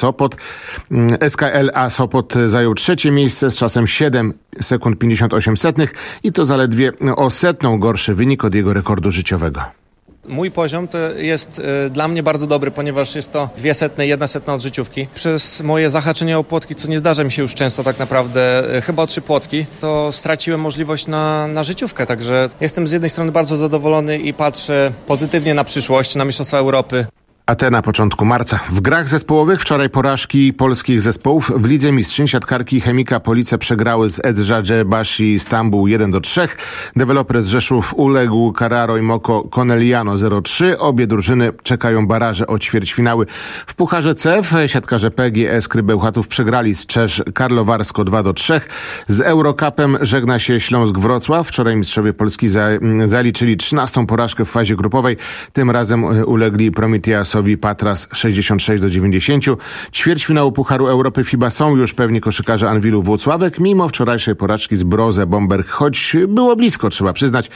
SKLA Sopot zajął 3. miejsce z czasem 7 sekund 58 setnych i to zaledwie o 100 gorszy wynik od jego rekordu życiowego.
Mój poziom to jest dla mnie bardzo dobry, ponieważ jest to 200, 100 od życiówki. Przez moje zahaczenie o płotki, co nie zdarza mi się już często tak naprawdę, chyba o 3 płotki, to straciłem możliwość na życiówkę. Także jestem z jednej strony bardzo zadowolony i patrzę pozytywnie na przyszłość, na Mistrzostwa Europy.
A te na początku marca. W grach zespołowych wczoraj porażki polskich zespołów. W Lidze Mistrzyń siatkarki Chemika Police przegrały z Edzsadżebashi Stambuł 1-3. Deweloper z Rzeszów uległ Carraro i Moko Conegliano 0-3. Obie drużyny czekają baraże o ćwierćfinały. W Pucharze CEF siatkarze PGS Krybełchatów przegrali z Czesz Karlowarsko 2-3. Z Eurocupem żegna się Śląsk Wrocław. Wczoraj mistrzowie Polski zaliczyli 13. porażkę w fazie grupowej. Tym razem ulegli Prometeasowi Patras 66-90. Ćwierćfinału Pucharu Europy FIBA są już pewni koszykarze Anwilu Włocławek, mimo wczorajszej porażki z Brose Bomberg, choć było blisko, trzeba przyznać,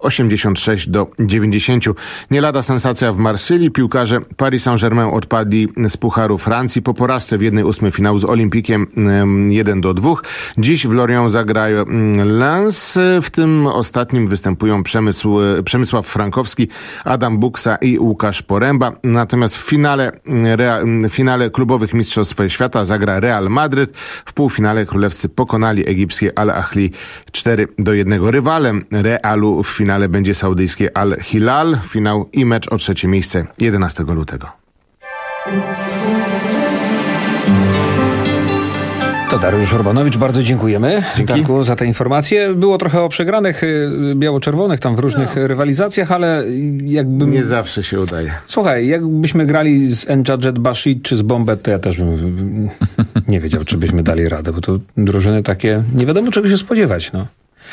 86-90. Nie lada sensacja w Marsylii. Piłkarze Paris Saint-Germain odpadli z Pucharu Francji po porażce w 1/8 finału z Olimpikiem 1-2. Dziś w Lorient zagrają Lens. W tym ostatnim występują Przemysław Frankowski, Adam Buksa i Łukasz Poręba. Natomiast w finale klubowych Mistrzostw Świata zagra Real Madryt. W półfinale królewscy pokonali egipskie Al-Ahli 4-1. Rywalem Realu w finale będzie saudyjskie Al-Hilal. Finał i mecz o 3. miejsce 11 lutego.
To Dariusz Urbanowicz, bardzo dziękujemy Darku za te informacje. Było trochę o przegranych biało-czerwonych tam w różnych rywalizacjach, ale jakbym...
Nie zawsze się udaje.
Słuchaj, jakbyśmy grali z Enjadjet Bashid czy z Bombet, to ja też bym nie wiedział, czy byśmy dali radę, bo to drużyny takie, nie wiadomo czego się spodziewać, no.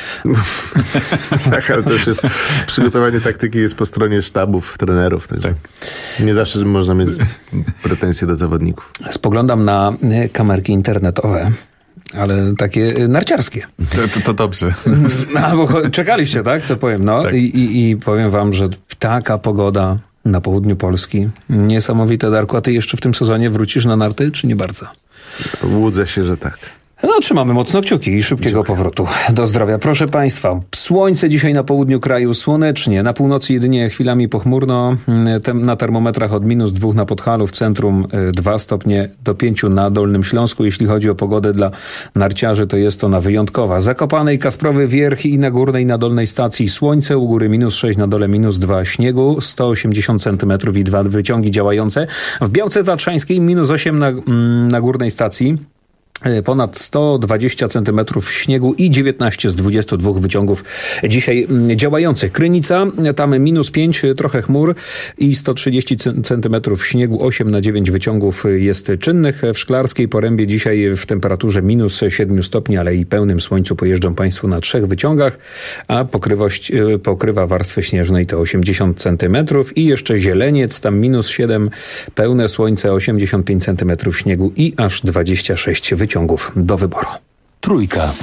Tak, ale to już jest przygotowanie taktyki jest po stronie sztabów, trenerów. Tak. Nie zawsze można mieć pretensje do zawodników.
Spoglądam na kamerki internetowe, ale takie narciarskie.
To dobrze.
Bo czekaliście, tak? Co powiem? No tak. I powiem wam, że taka pogoda na południu Polski. Niesamowite, Darku. A ty jeszcze w tym sezonie wrócisz na narty, czy nie bardzo?
Łudzę się, że tak.
No, trzymamy mocno kciuki i szybkiego powrotu do zdrowia. Proszę Państwa, słońce dzisiaj na południu kraju, słonecznie, na północy jedynie chwilami pochmurno, na termometrach od -2 na Podhalu, w centrum 2 stopnie do 5 na Dolnym Śląsku. Jeśli chodzi o pogodę dla narciarzy, to jest ona wyjątkowa. Zakopanej, Kasprowy Wierch i na górnej, na dolnej stacji słońce, u góry -6, na dole -2 śniegu, 180 cm i 2 wyciągi działające. W Białce Tatrzańskiej -8 na górnej stacji. Ponad 120 cm śniegu i 19 z 22 wyciągów dzisiaj działających. Krynica, tam -5, trochę chmur i 130 cm śniegu, 8 na 9 wyciągów jest czynnych. W Szklarskiej Porębie dzisiaj w temperaturze -7 stopni, ale i pełnym słońcu pojeżdżą Państwo na 3 wyciągach, a pokrywa warstwy śnieżnej to 80 cm i jeszcze Zieleniec, tam -7, pełne słońce, 85 cm śniegu i aż 26 wyciągów do wyboru. Trójka.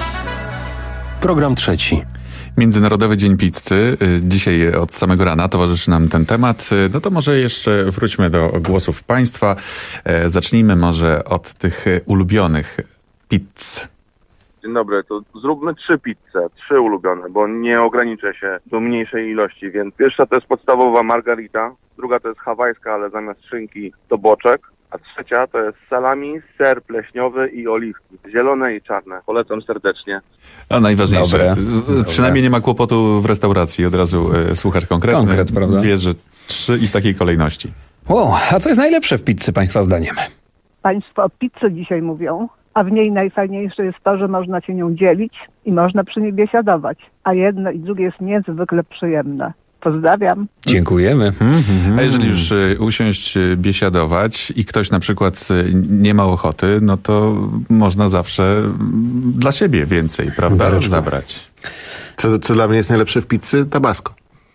Program trzeci.
Międzynarodowy Dzień Pizzy. Dzisiaj od samego rana towarzyszy nam ten temat. No to może jeszcze wróćmy do głosów Państwa. Zacznijmy może od tych ulubionych pizz.
Dzień dobry, to zróbmy 3 pizze, 3 ulubione, bo nie ograniczę się do mniejszej ilości, więc pierwsza to jest podstawowa margarita, druga to jest hawajska, ale zamiast szynki to boczek, a trzecia to jest salami, ser pleśniowy i oliwki, zielone i czarne. Polecam serdecznie.
A najważniejsze, przynajmniej nie ma kłopotu w restauracji, od razu słuchacz konkretny.
Konkret, prawda?
Wie, że 3 i w takiej kolejności.
A co jest najlepsze w pizzy Państwa zdaniem?
Państwo o pizzy dzisiaj mówią, a w niej najfajniejsze jest to, że można się nią dzielić i można przy niej biesiadować, a jedno i drugie jest niezwykle przyjemne. Pozdrawiam.
Dziękujemy.
A jeżeli już usiąść biesiadować i ktoś na przykład nie ma ochoty, no to można zawsze dla siebie więcej, prawda, zabrać.
Co dla mnie jest najlepsze w pizzy? Tabasco.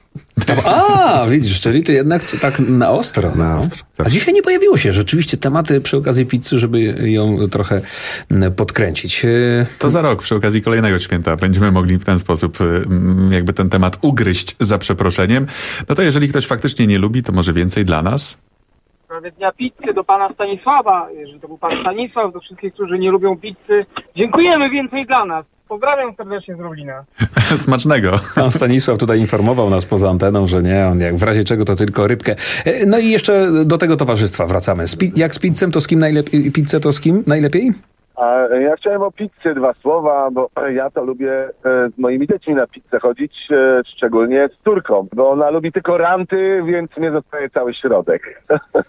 Widzisz, czyli ty jednak tak na ostro. A dzisiaj nie pojawiło się rzeczywiście tematy przy okazji pizzy, żeby ją trochę podkręcić.
To za rok przy okazji kolejnego święta będziemy mogli w ten sposób jakby ten temat ugryźć za przeproszeniem. No to jeżeli ktoś faktycznie nie lubi, to może więcej dla nas?
W sprawie Dnia Pizzy do pana Stanisława, jeżeli to był pan Stanisław, do wszystkich, którzy nie lubią pizzy, dziękujemy, więcej dla nas. Pozdrawiam serdecznie z Lublina.
Smacznego.
Pan Stanisław tutaj informował nas poza anteną, że nie, on jak w razie czego to tylko rybkę. No i jeszcze do tego towarzystwa wracamy. Jak z pizzem, to z kim najlepiej? Pizzę to z kim najlepiej?
Ja chciałem o pizzy 2 słowa, bo ja to lubię z moimi dziećmi na pizzę chodzić, szczególnie z córką, bo ona lubi tylko ranty, więc mnie zostaje cały środek.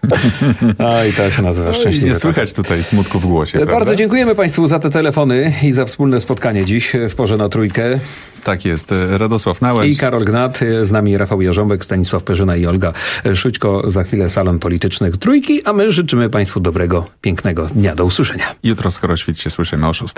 I to się nazywa szczęśliwie.
Nie słychać tutaj smutku w głosie.
Bardzo
prawda?
Dziękujemy Państwu za te telefony i za wspólne spotkanie dziś w porze na trójkę.
Tak jest. Radosław Nałęcz.
I Karol Gnat, z nami Rafał Jarząbek, Stanisław Perzyna i Olga Szućko. Za chwilę salon polityczny Trójki, a my życzymy Państwu dobrego, pięknego dnia. Do usłyszenia.
Jutro skoro świt się słyszymy o 6.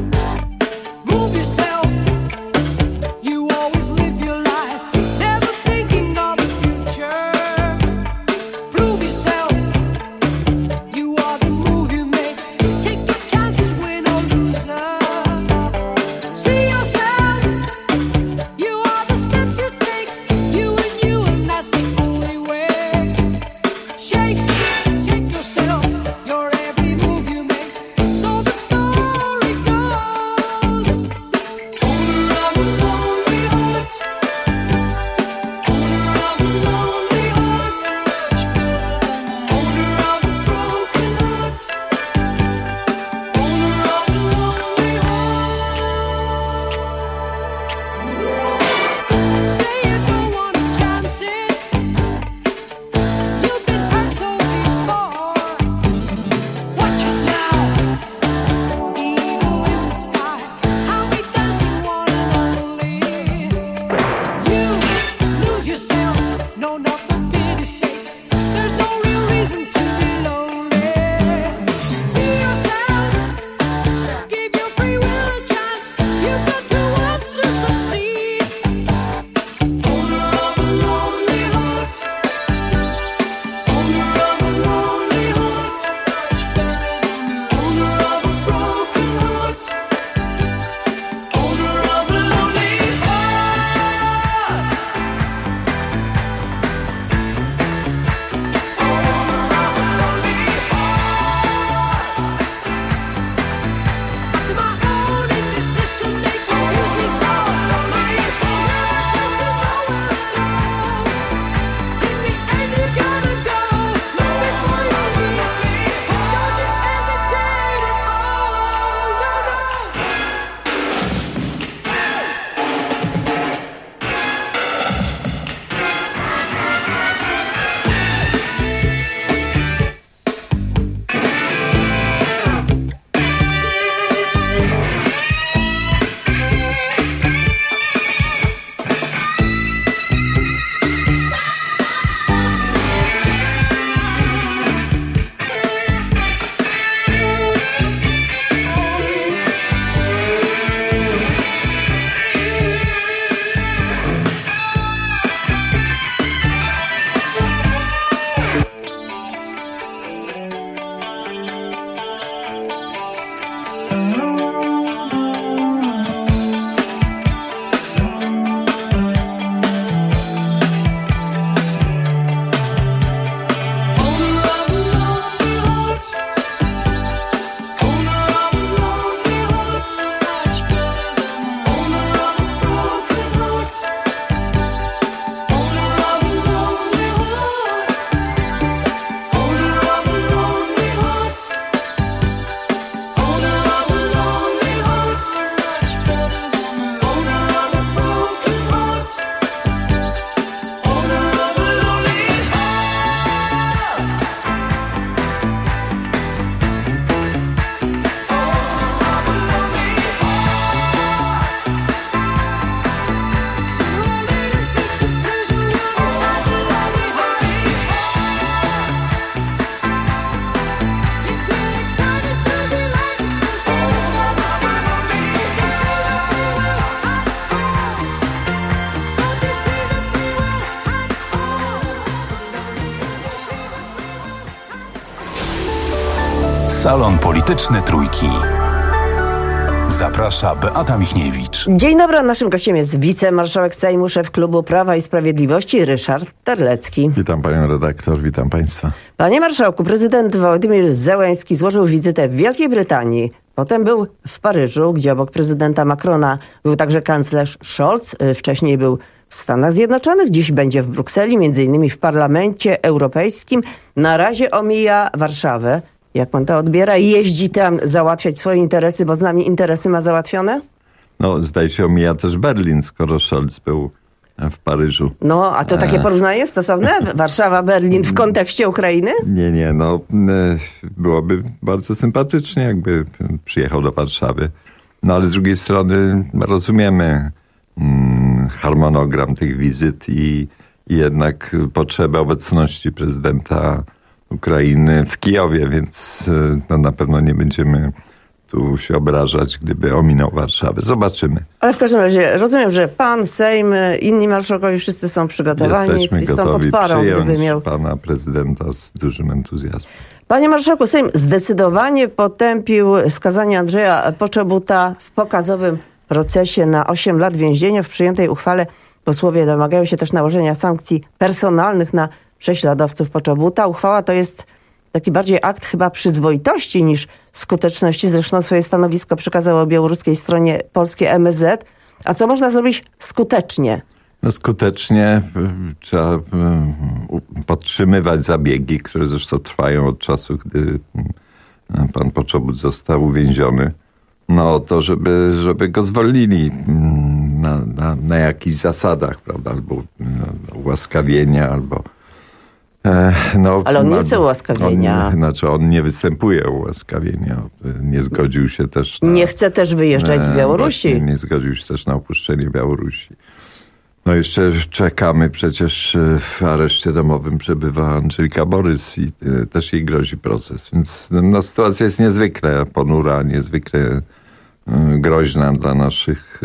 Move yourself. You always live your life. Never think Salon Polityczny Trójki. Zaprasza Beata Michniewicz.
Dzień dobry, naszym gościem jest wicemarszałek Sejmu, szef klubu Prawa i Sprawiedliwości Ryszard Terlecki.
Witam panią redaktor, witam państwa.
Panie marszałku, prezydent Wołodymyr Zełenski złożył wizytę w Wielkiej Brytanii. Potem był w Paryżu, gdzie obok prezydenta Macrona był także kanclerz Scholz. Wcześniej był w Stanach Zjednoczonych, dziś będzie w Brukseli, m.in. w Parlamencie Europejskim. Na razie omija Warszawę. Jak pan to odbiera? Jeździ tam załatwiać swoje interesy, bo z nami interesy ma załatwione?
No, zdaje się, omija też Berlin, skoro Scholz był w Paryżu.
No, a to takie porównanie stosowne? Warszawa, Berlin w kontekście Ukrainy?
Nie, no byłoby bardzo sympatycznie, jakby przyjechał do Warszawy. No, ale z drugiej strony rozumiemy harmonogram tych wizyt i jednak potrzebę obecności prezydenta Ukrainy w Kijowie, więc no, na pewno nie będziemy tu się obrażać, gdyby ominął Warszawę. Zobaczymy.
Ale w każdym razie rozumiem, że pan, Sejm, inni marszałkowie wszyscy są przygotowani.
Jesteśmy
i są
gotowi
pod parą, gdyby miał
pana prezydenta z dużym entuzjazmem.
Panie marszałku, Sejm zdecydowanie potępił skazanie Andrzeja Poczobuta w pokazowym procesie na 8 lat więzienia. W przyjętej uchwale posłowie domagają się też nałożenia sankcji personalnych na prześladowców Poczobuta. Uchwała to jest taki bardziej akt chyba przyzwoitości niż skuteczności. Zresztą swoje stanowisko przekazało białoruskiej stronie polskiej MSZ. A co można zrobić skutecznie?
No skutecznie trzeba podtrzymywać zabiegi, które zresztą trwają od czasu, gdy pan Poczobut został uwięziony. No to, żeby go zwolnili na jakichś zasadach, prawda? Albo ułaskawienia, albo... No,
ale on nie chce ułaskawienia.
On nie występuje o ułaskawienia. Nie zgodził się też
nie chce też wyjeżdżać z Białorusi.
Nie zgodził się też na opuszczenie Białorusi. No jeszcze czekamy, przecież w areszcie domowym przebywa Andżelika Borys i też jej grozi proces. Więc no, sytuacja jest niezwykle ponura, niezwykle groźna dla naszych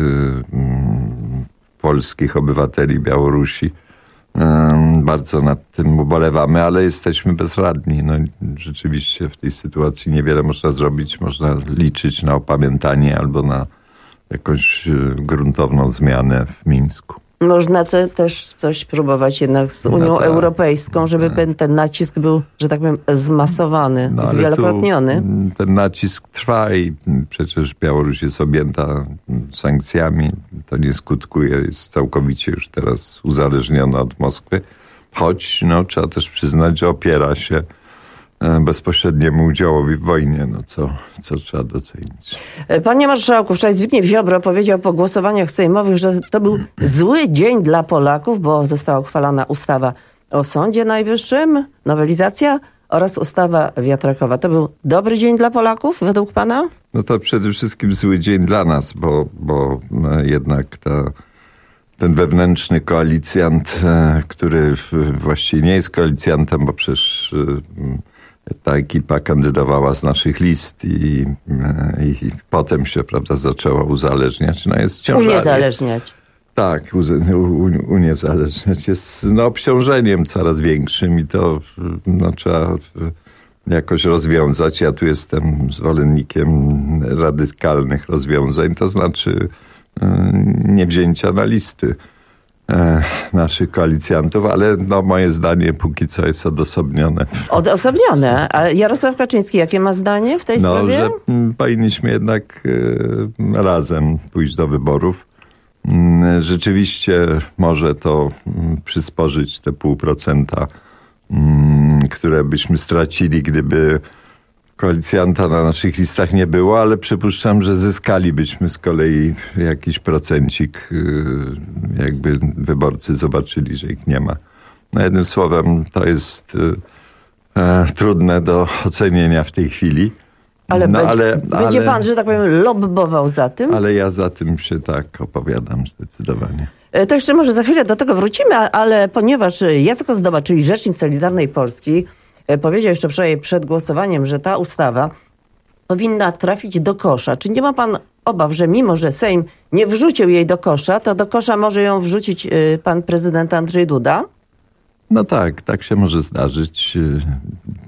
polskich obywateli Białorusi. Bardzo nad tym ubolewamy, ale jesteśmy bezradni. No, rzeczywiście w tej sytuacji niewiele można zrobić. Można liczyć na opamiętanie albo na jakąś gruntowną zmianę w Mińsku.
Można też coś próbować jednak z Unią Europejską, żeby ten nacisk był, że tak powiem, zmasowany, zwielokrotniony.
Ten nacisk trwa i przecież Białoruś jest objęta sankcjami. To nie skutkuje, jest całkowicie już teraz uzależniona od Moskwy. Choć trzeba też przyznać, że opiera się bezpośredniemu udziałowi w wojnie, co trzeba docenić.
Panie marszałku, wczoraj Zbigniew Ziobro powiedział po głosowaniach sejmowych, że to był zły dzień dla Polaków, bo została uchwalona ustawa o Sądzie Najwyższym, nowelizacja oraz ustawa wiatrakowa. To był dobry dzień dla Polaków według pana?
No to przede wszystkim zły dzień dla nas, bo jednak ten wewnętrzny koalicjant, który właściwie nie jest koalicjantem, bo przecież ta ekipa kandydowała z naszych list i potem się, prawda, zaczęła uzależniać. No jest ciężarnie.
Uniezależniać.
Tak, uniezależniać jest obciążeniem coraz większym i to trzeba jakoś rozwiązać. Ja tu jestem zwolennikiem radykalnych rozwiązań, to znaczy niewzięcia na listy naszych koalicjantów, ale moje zdanie póki co jest odosobnione.
Odosobnione? A Jarosław Kaczyński jakie ma zdanie w tej sprawie?
Że powinniśmy jednak razem pójść do wyborów. Rzeczywiście może to przysporzyć te 0,5%, które byśmy stracili, gdyby koalicjanta na naszych listach nie było, ale przypuszczam, że zyskalibyśmy z kolei jakiś procencik, jakby wyborcy zobaczyli, że ich nie ma. No jednym słowem, to jest trudne do ocenienia w tej chwili.
Ale będzie pan, że tak powiem, lobbował za tym?
Ale ja za tym się tak opowiadam zdecydowanie.
To jeszcze może za chwilę do tego wrócimy, ale ponieważ Jacek Ozdoba, czyli rzecznik Solidarnej Polski, powiedział jeszcze wczoraj przed głosowaniem, że ta ustawa powinna trafić do kosza. Czy nie ma pan obaw, że mimo, że Sejm nie wrzucił jej do kosza, to do kosza może ją wrzucić pan prezydent Andrzej Duda?
No tak się może zdarzyć.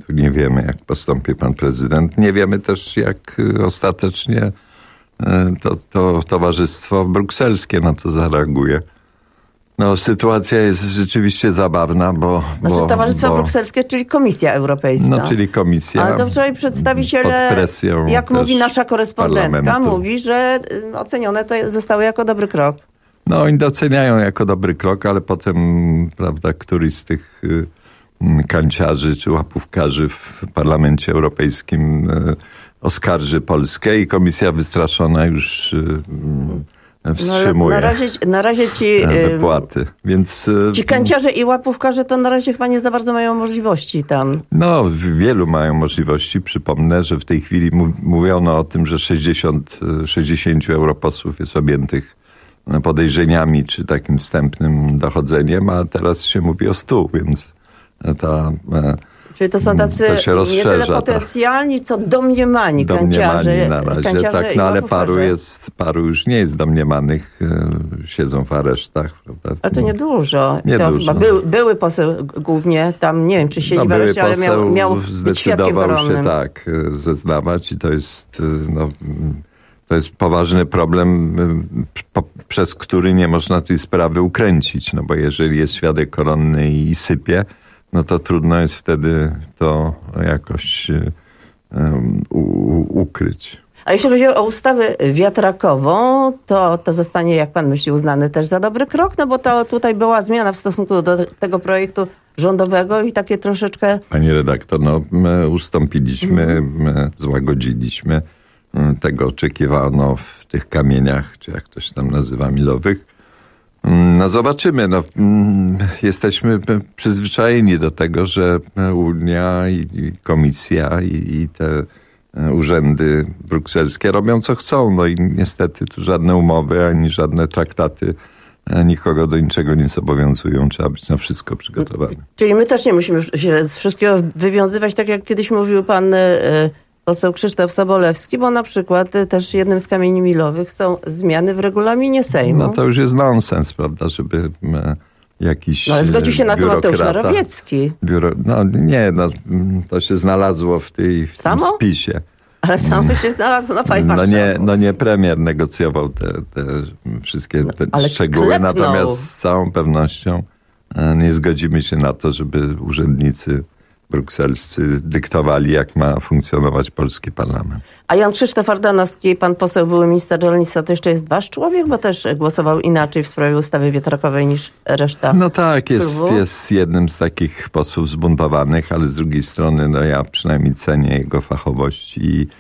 Tu nie wiemy, jak postąpi pan prezydent. Nie wiemy też, jak ostatecznie to towarzystwo brukselskie na to zareaguje. No, sytuacja jest rzeczywiście zabawna, bo...
Towarzystwo Brukselskie, czyli Komisja Europejska.
No, czyli Komisja.
Ale to wczoraj przedstawiciele, jak mówi nasza korespondentka, mówi, że ocenione to zostało jako dobry krok.
No, oni doceniają jako dobry krok, ale potem, prawda, któryś z tych kanciarzy czy łapówkarzy w Parlamencie Europejskim oskarży Polskę i Komisja wystraszona już... wstrzymuje
na razie ci
wypłaty. Więc
ci kanciarze i łapówkarze to na razie chyba nie za bardzo mają możliwości tam.
No, wielu mają możliwości. Przypomnę, że w tej chwili mówiono o tym, że 60 europosłów jest objętych podejrzeniami czy takim wstępnym dochodzeniem, a teraz się mówi o 100, więc
czyli to są tacy nie tyle potencjalni, co domniemani kanciarze.
Na razie, tak, no ale paru już nie jest domniemanych, siedzą w aresztach. Prawda?
A to niedużo.
Niedużo.
Były poseł głównie, tam nie wiem, czy siedzi w areszcie, ale miał być świadkiem koronnym.
Się zeznawać i to jest poważny problem, przez który nie można tej sprawy ukręcić, no bo jeżeli jest świadek koronny i sypie, no to trudno jest wtedy to jakoś ukryć.
A jeśli chodzi o ustawę wiatrakową, to zostanie, jak pan myśli, uznany też za dobry krok? No bo to tutaj była zmiana w stosunku do tego projektu rządowego i takie troszeczkę...
Pani redaktor, no my ustąpiliśmy, my złagodziliśmy. Tego oczekiwano w tych kamieniach, czy jak to się tam nazywa, milowych. No zobaczymy. No, jesteśmy przyzwyczajeni do tego, że Unia i Komisja i te urzędy brukselskie robią co chcą. No i niestety tu żadne umowy ani żadne traktaty nikogo do niczego nie zobowiązują. Trzeba być na wszystko przygotowany.
Czyli my też nie musimy się z wszystkiego wywiązywać, tak jak kiedyś mówił pan poseł Krzysztof Sobolewski, bo na przykład też jednym z kamieni milowych są zmiany w regulaminie Sejmu.
No to już jest nonsens, prawda, żeby jakiś
ale zgodził się na to Mateusz Morawiecki.
To się znalazło w tym spisie.
Ale samo się znalazło na pani
marszałku. Nie premier negocjował te wszystkie szczegóły, klepnął. Natomiast z całą pewnością nie zgodzimy się na to, żeby urzędnicy brukselscy dyktowali, jak ma funkcjonować polski parlament.
A Jan Krzysztof Ardanowski, pan poseł, były minister rolnictwa, to jeszcze jest wasz człowiek, bo też głosował inaczej w sprawie ustawy wiatrakowej niż reszta.
No tak, jest jednym z takich posłów zbuntowanych, ale z drugiej strony no ja przynajmniej cenię jego fachowość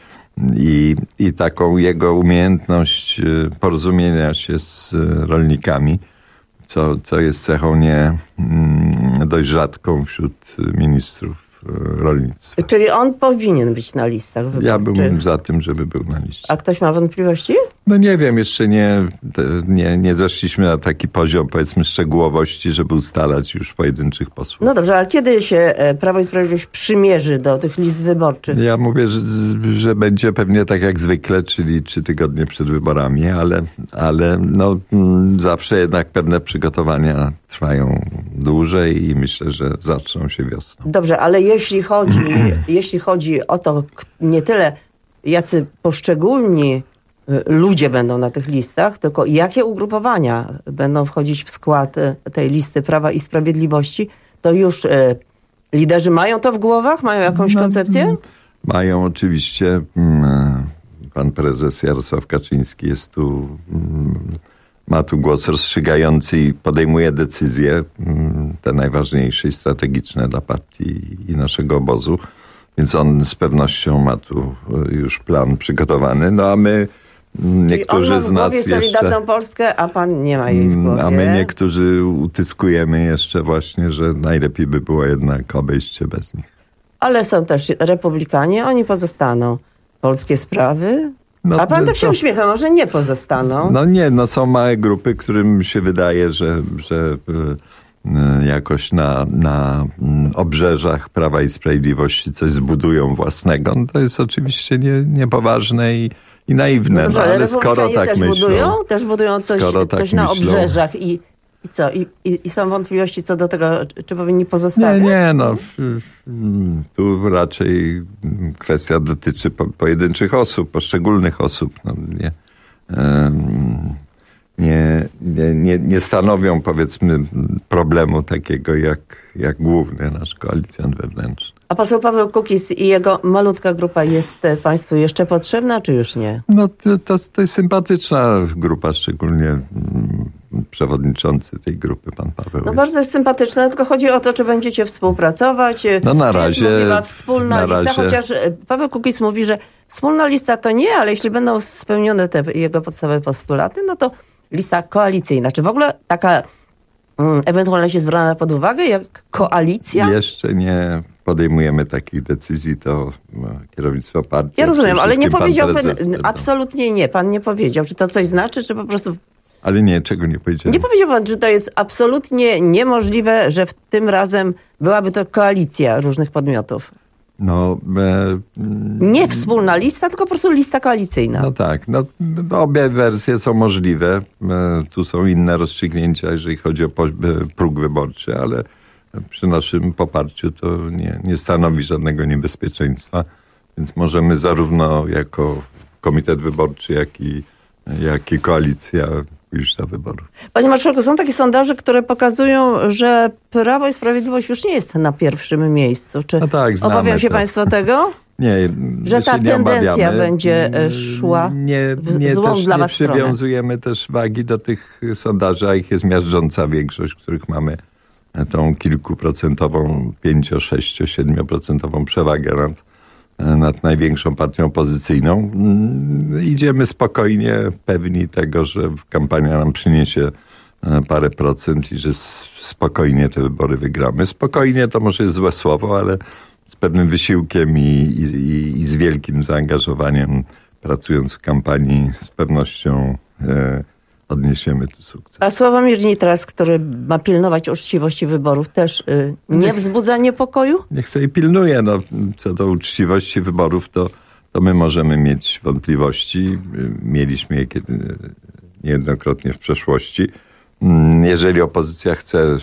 i taką jego umiejętność porozumienia się z rolnikami, co jest cechą nie dość rzadką wśród ministrów rolnictwa.
Czyli on powinien być na listach wyborczych?
Ja byłbym za tym, żeby był na liście.
A ktoś ma wątpliwości?
No nie wiem, jeszcze nie zeszliśmy na taki poziom, powiedzmy, szczegółowości, żeby ustalać już pojedynczych posłów.
No dobrze, ale kiedy się Prawo i Sprawiedliwość przymierzy do tych list wyborczych?
Ja mówię, że będzie pewnie tak jak zwykle, czyli 3 tygodnie przed wyborami, ale no, zawsze jednak pewne przygotowania trwają dłużej i myślę, że zaczną się wiosną.
Dobrze, ale jeśli chodzi o to nie tyle jacy poszczególni ludzie będą na tych listach, tylko jakie ugrupowania będą wchodzić w skład tej listy Prawa i Sprawiedliwości, to już liderzy mają to w głowach? Mają jakąś koncepcję?
Mają oczywiście. Pan prezes Jarosław Kaczyński jest tu, ma tu głos rozstrzygający i podejmuje decyzje, te najważniejsze i strategiczne dla partii i naszego obozu. Więc on z pewnością ma tu już plan przygotowany. No a my, niektórzy z nas jeszcze...
Solidarną Polskę, a pan nie ma jej w głowie.
A my niektórzy utyskujemy jeszcze właśnie, że najlepiej by było jednak obejście bez nich.
Ale są też republikanie, oni pozostaną. Polskie sprawy?
No,
a pan tak się uśmiecha, może nie pozostaną?
No nie, no są małe grupy, którym się wydaje, że jakoś na obrzeżach Prawa i Sprawiedliwości coś zbudują własnego. No to jest oczywiście niepoważne i naiwne.
No dobrze, ale skoro tak myślą... Też budują coś na obrzeżach i I co? I są wątpliwości co do tego, czy powinni pozostawiać?
Nie, tu raczej kwestia dotyczy pojedynczych osób, poszczególnych osób. Nie stanowią, powiedzmy, problemu takiego jak główny nasz koalicjant wewnętrzny.
A poseł Paweł Kukiz i jego malutka grupa jest państwu jeszcze potrzebna, czy już nie?
No to jest sympatyczna grupa, szczególnie przewodniczący tej grupy, pan Paweł.
No bardzo jest sympatyczna, tylko chodzi o to, czy będziecie współpracować.
No na razie.
Jest możliwa wspólna lista, chociaż Paweł Kukiz mówi, że wspólna lista to nie, ale jeśli będą spełnione te jego podstawowe postulaty, no to lista koalicyjna. Czy w ogóle taka ewentualność jest brana pod uwagę jak koalicja?
Jeszcze nie podejmujemy takich decyzji, to kierownictwo partii.
Ja rozumiem, ale nie powiedział pan, absolutnie nie, pan nie powiedział. Czy to coś znaczy, czy po prostu...
Ale nie, czego nie powiedziałem?
Nie powiedział pan, że to jest absolutnie niemożliwe, że w tym razem byłaby to koalicja różnych podmiotów. Nie wspólna lista, tylko po prostu lista koalicyjna.
No tak, obie wersje są możliwe. Tu są inne rozstrzygnięcia, jeżeli chodzi o próg wyborczy, ale przy naszym poparciu to nie stanowi żadnego niebezpieczeństwa. Więc możemy zarówno jako komitet wyborczy, jak i koalicja pójść do wyborów.
Panie marszałku, są takie sondaże, które pokazują, że Prawo i Sprawiedliwość już nie jest na pierwszym miejscu. Czy obawiają się państwo tego?
Nie,
że ta tendencja będzie szła w złą dla was stronę.
Nie przywiązujemy też wagi do tych sondaży, a ich jest miażdżąca większość, w których mamy tą kilkuprocentową, 5, 6, 7% przewagę nad największą partią opozycyjną. Idziemy spokojnie, pewni tego, że kampania nam przyniesie parę procent i że spokojnie te wybory wygramy. Spokojnie to może jest złe słowo, ale z pewnym wysiłkiem i z wielkim zaangażowaniem, pracując w kampanii, z pewnością odniesiemy tu sukces.
A Sławomir Nitras, który ma pilnować uczciwości wyborów, też nie wzbudza niepokoju?
Niech sobie pilnuje. Co do uczciwości wyborów, to my możemy mieć wątpliwości. Mieliśmy je niejednokrotnie w przeszłości. Jeżeli opozycja chce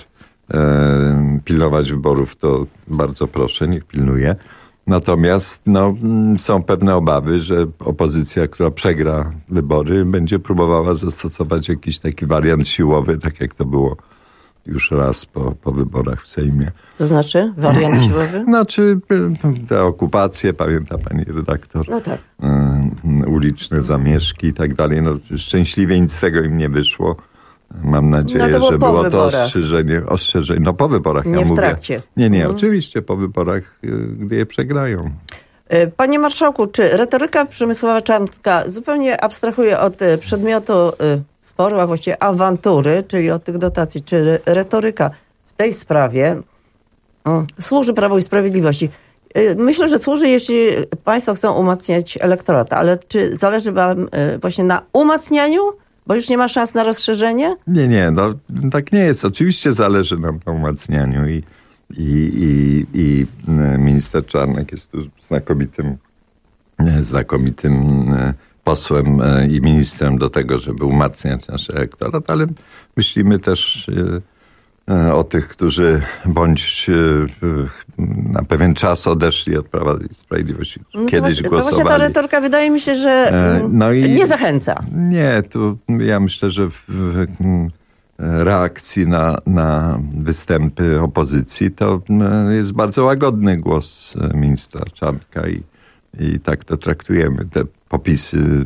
pilnować wyborów, to bardzo proszę, niech pilnuje. Natomiast są pewne obawy, że opozycja, która przegra wybory, będzie próbowała zastosować jakiś taki wariant siłowy, tak jak to było już raz po wyborach w Sejmie.
To znaczy wariant siłowy?
Znaczy te okupacje, pamięta pani redaktor?
No tak.
Uliczne zamieszki i tak dalej. Szczęśliwie nic z tego im nie wyszło. Mam nadzieję, że było to ostrzeżenie. Po wyborach,
nie
ja mówię.
W trakcie.
Nie, oczywiście po wyborach, gdy je przegrają.
Panie marszałku, czy retoryka Przemysława Czarnka zupełnie abstrahuje od przedmiotu sporu, a właściwie awantury, czyli od tych dotacji, czy retoryka w tej sprawie służy Prawu i Sprawiedliwości? Myślę, że służy, jeśli państwo chcą umacniać elektorat, ale czy zależy wam właśnie na umacnianiu? Bo już nie ma szans na rozszerzenie?
Nie, tak nie jest. Oczywiście zależy nam na umacnianiu i minister Czarnek jest tu znakomitym posłem i ministrem do tego, żeby umacniać nasz elektorat, ale myślimy też o tych, którzy bądź na pewien czas odeszli od Prawa i Sprawiedliwości, kiedyś głosowali.
To właśnie ta retoryka wydaje mi się, że nie zachęca.
Nie, tu ja myślę, że w reakcji na występy opozycji to jest bardzo łagodny głos ministra Czarnka i tak to traktujemy. Te popisy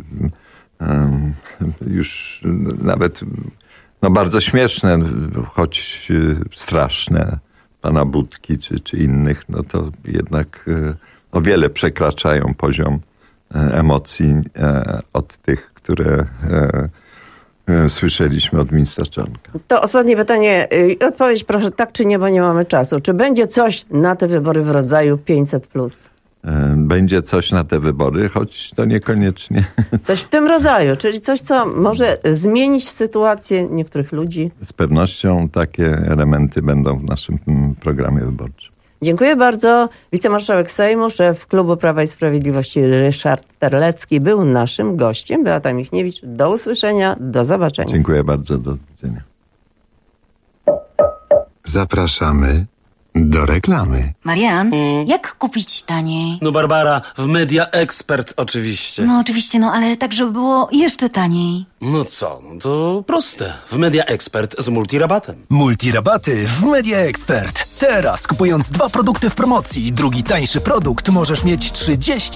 już nawet bardzo śmieszne, choć straszne, pana Budki czy innych, to jednak o wiele przekraczają poziom emocji od tych, które słyszeliśmy od ministra Czarnka.
To ostatnie pytanie. Odpowiedź proszę tak czy nie, bo nie mamy czasu. Czy będzie coś na te wybory w rodzaju 500+?
Będzie coś na te wybory, choć to niekoniecznie.
Coś w tym rodzaju, czyli coś, co może zmienić sytuację niektórych ludzi?
Z pewnością takie elementy będą w naszym programie wyborczym.
Dziękuję bardzo. Wicemarszałek Sejmu, szef Klubu Prawa i Sprawiedliwości Ryszard Terlecki był naszym gościem. Beata Michniewicz. Do usłyszenia, do zobaczenia.
Dziękuję bardzo, do widzenia.
Zapraszamy do reklamy.
Marian, jak kupić taniej?
No Barbara, w Media Expert oczywiście.
No oczywiście, ale tak, żeby było jeszcze taniej.
No co, to proste. W Media Expert z multirabatem.
Multirabaty w Media Expert. Teraz kupując 2 produkty w promocji i drugi tańszy produkt możesz mieć 30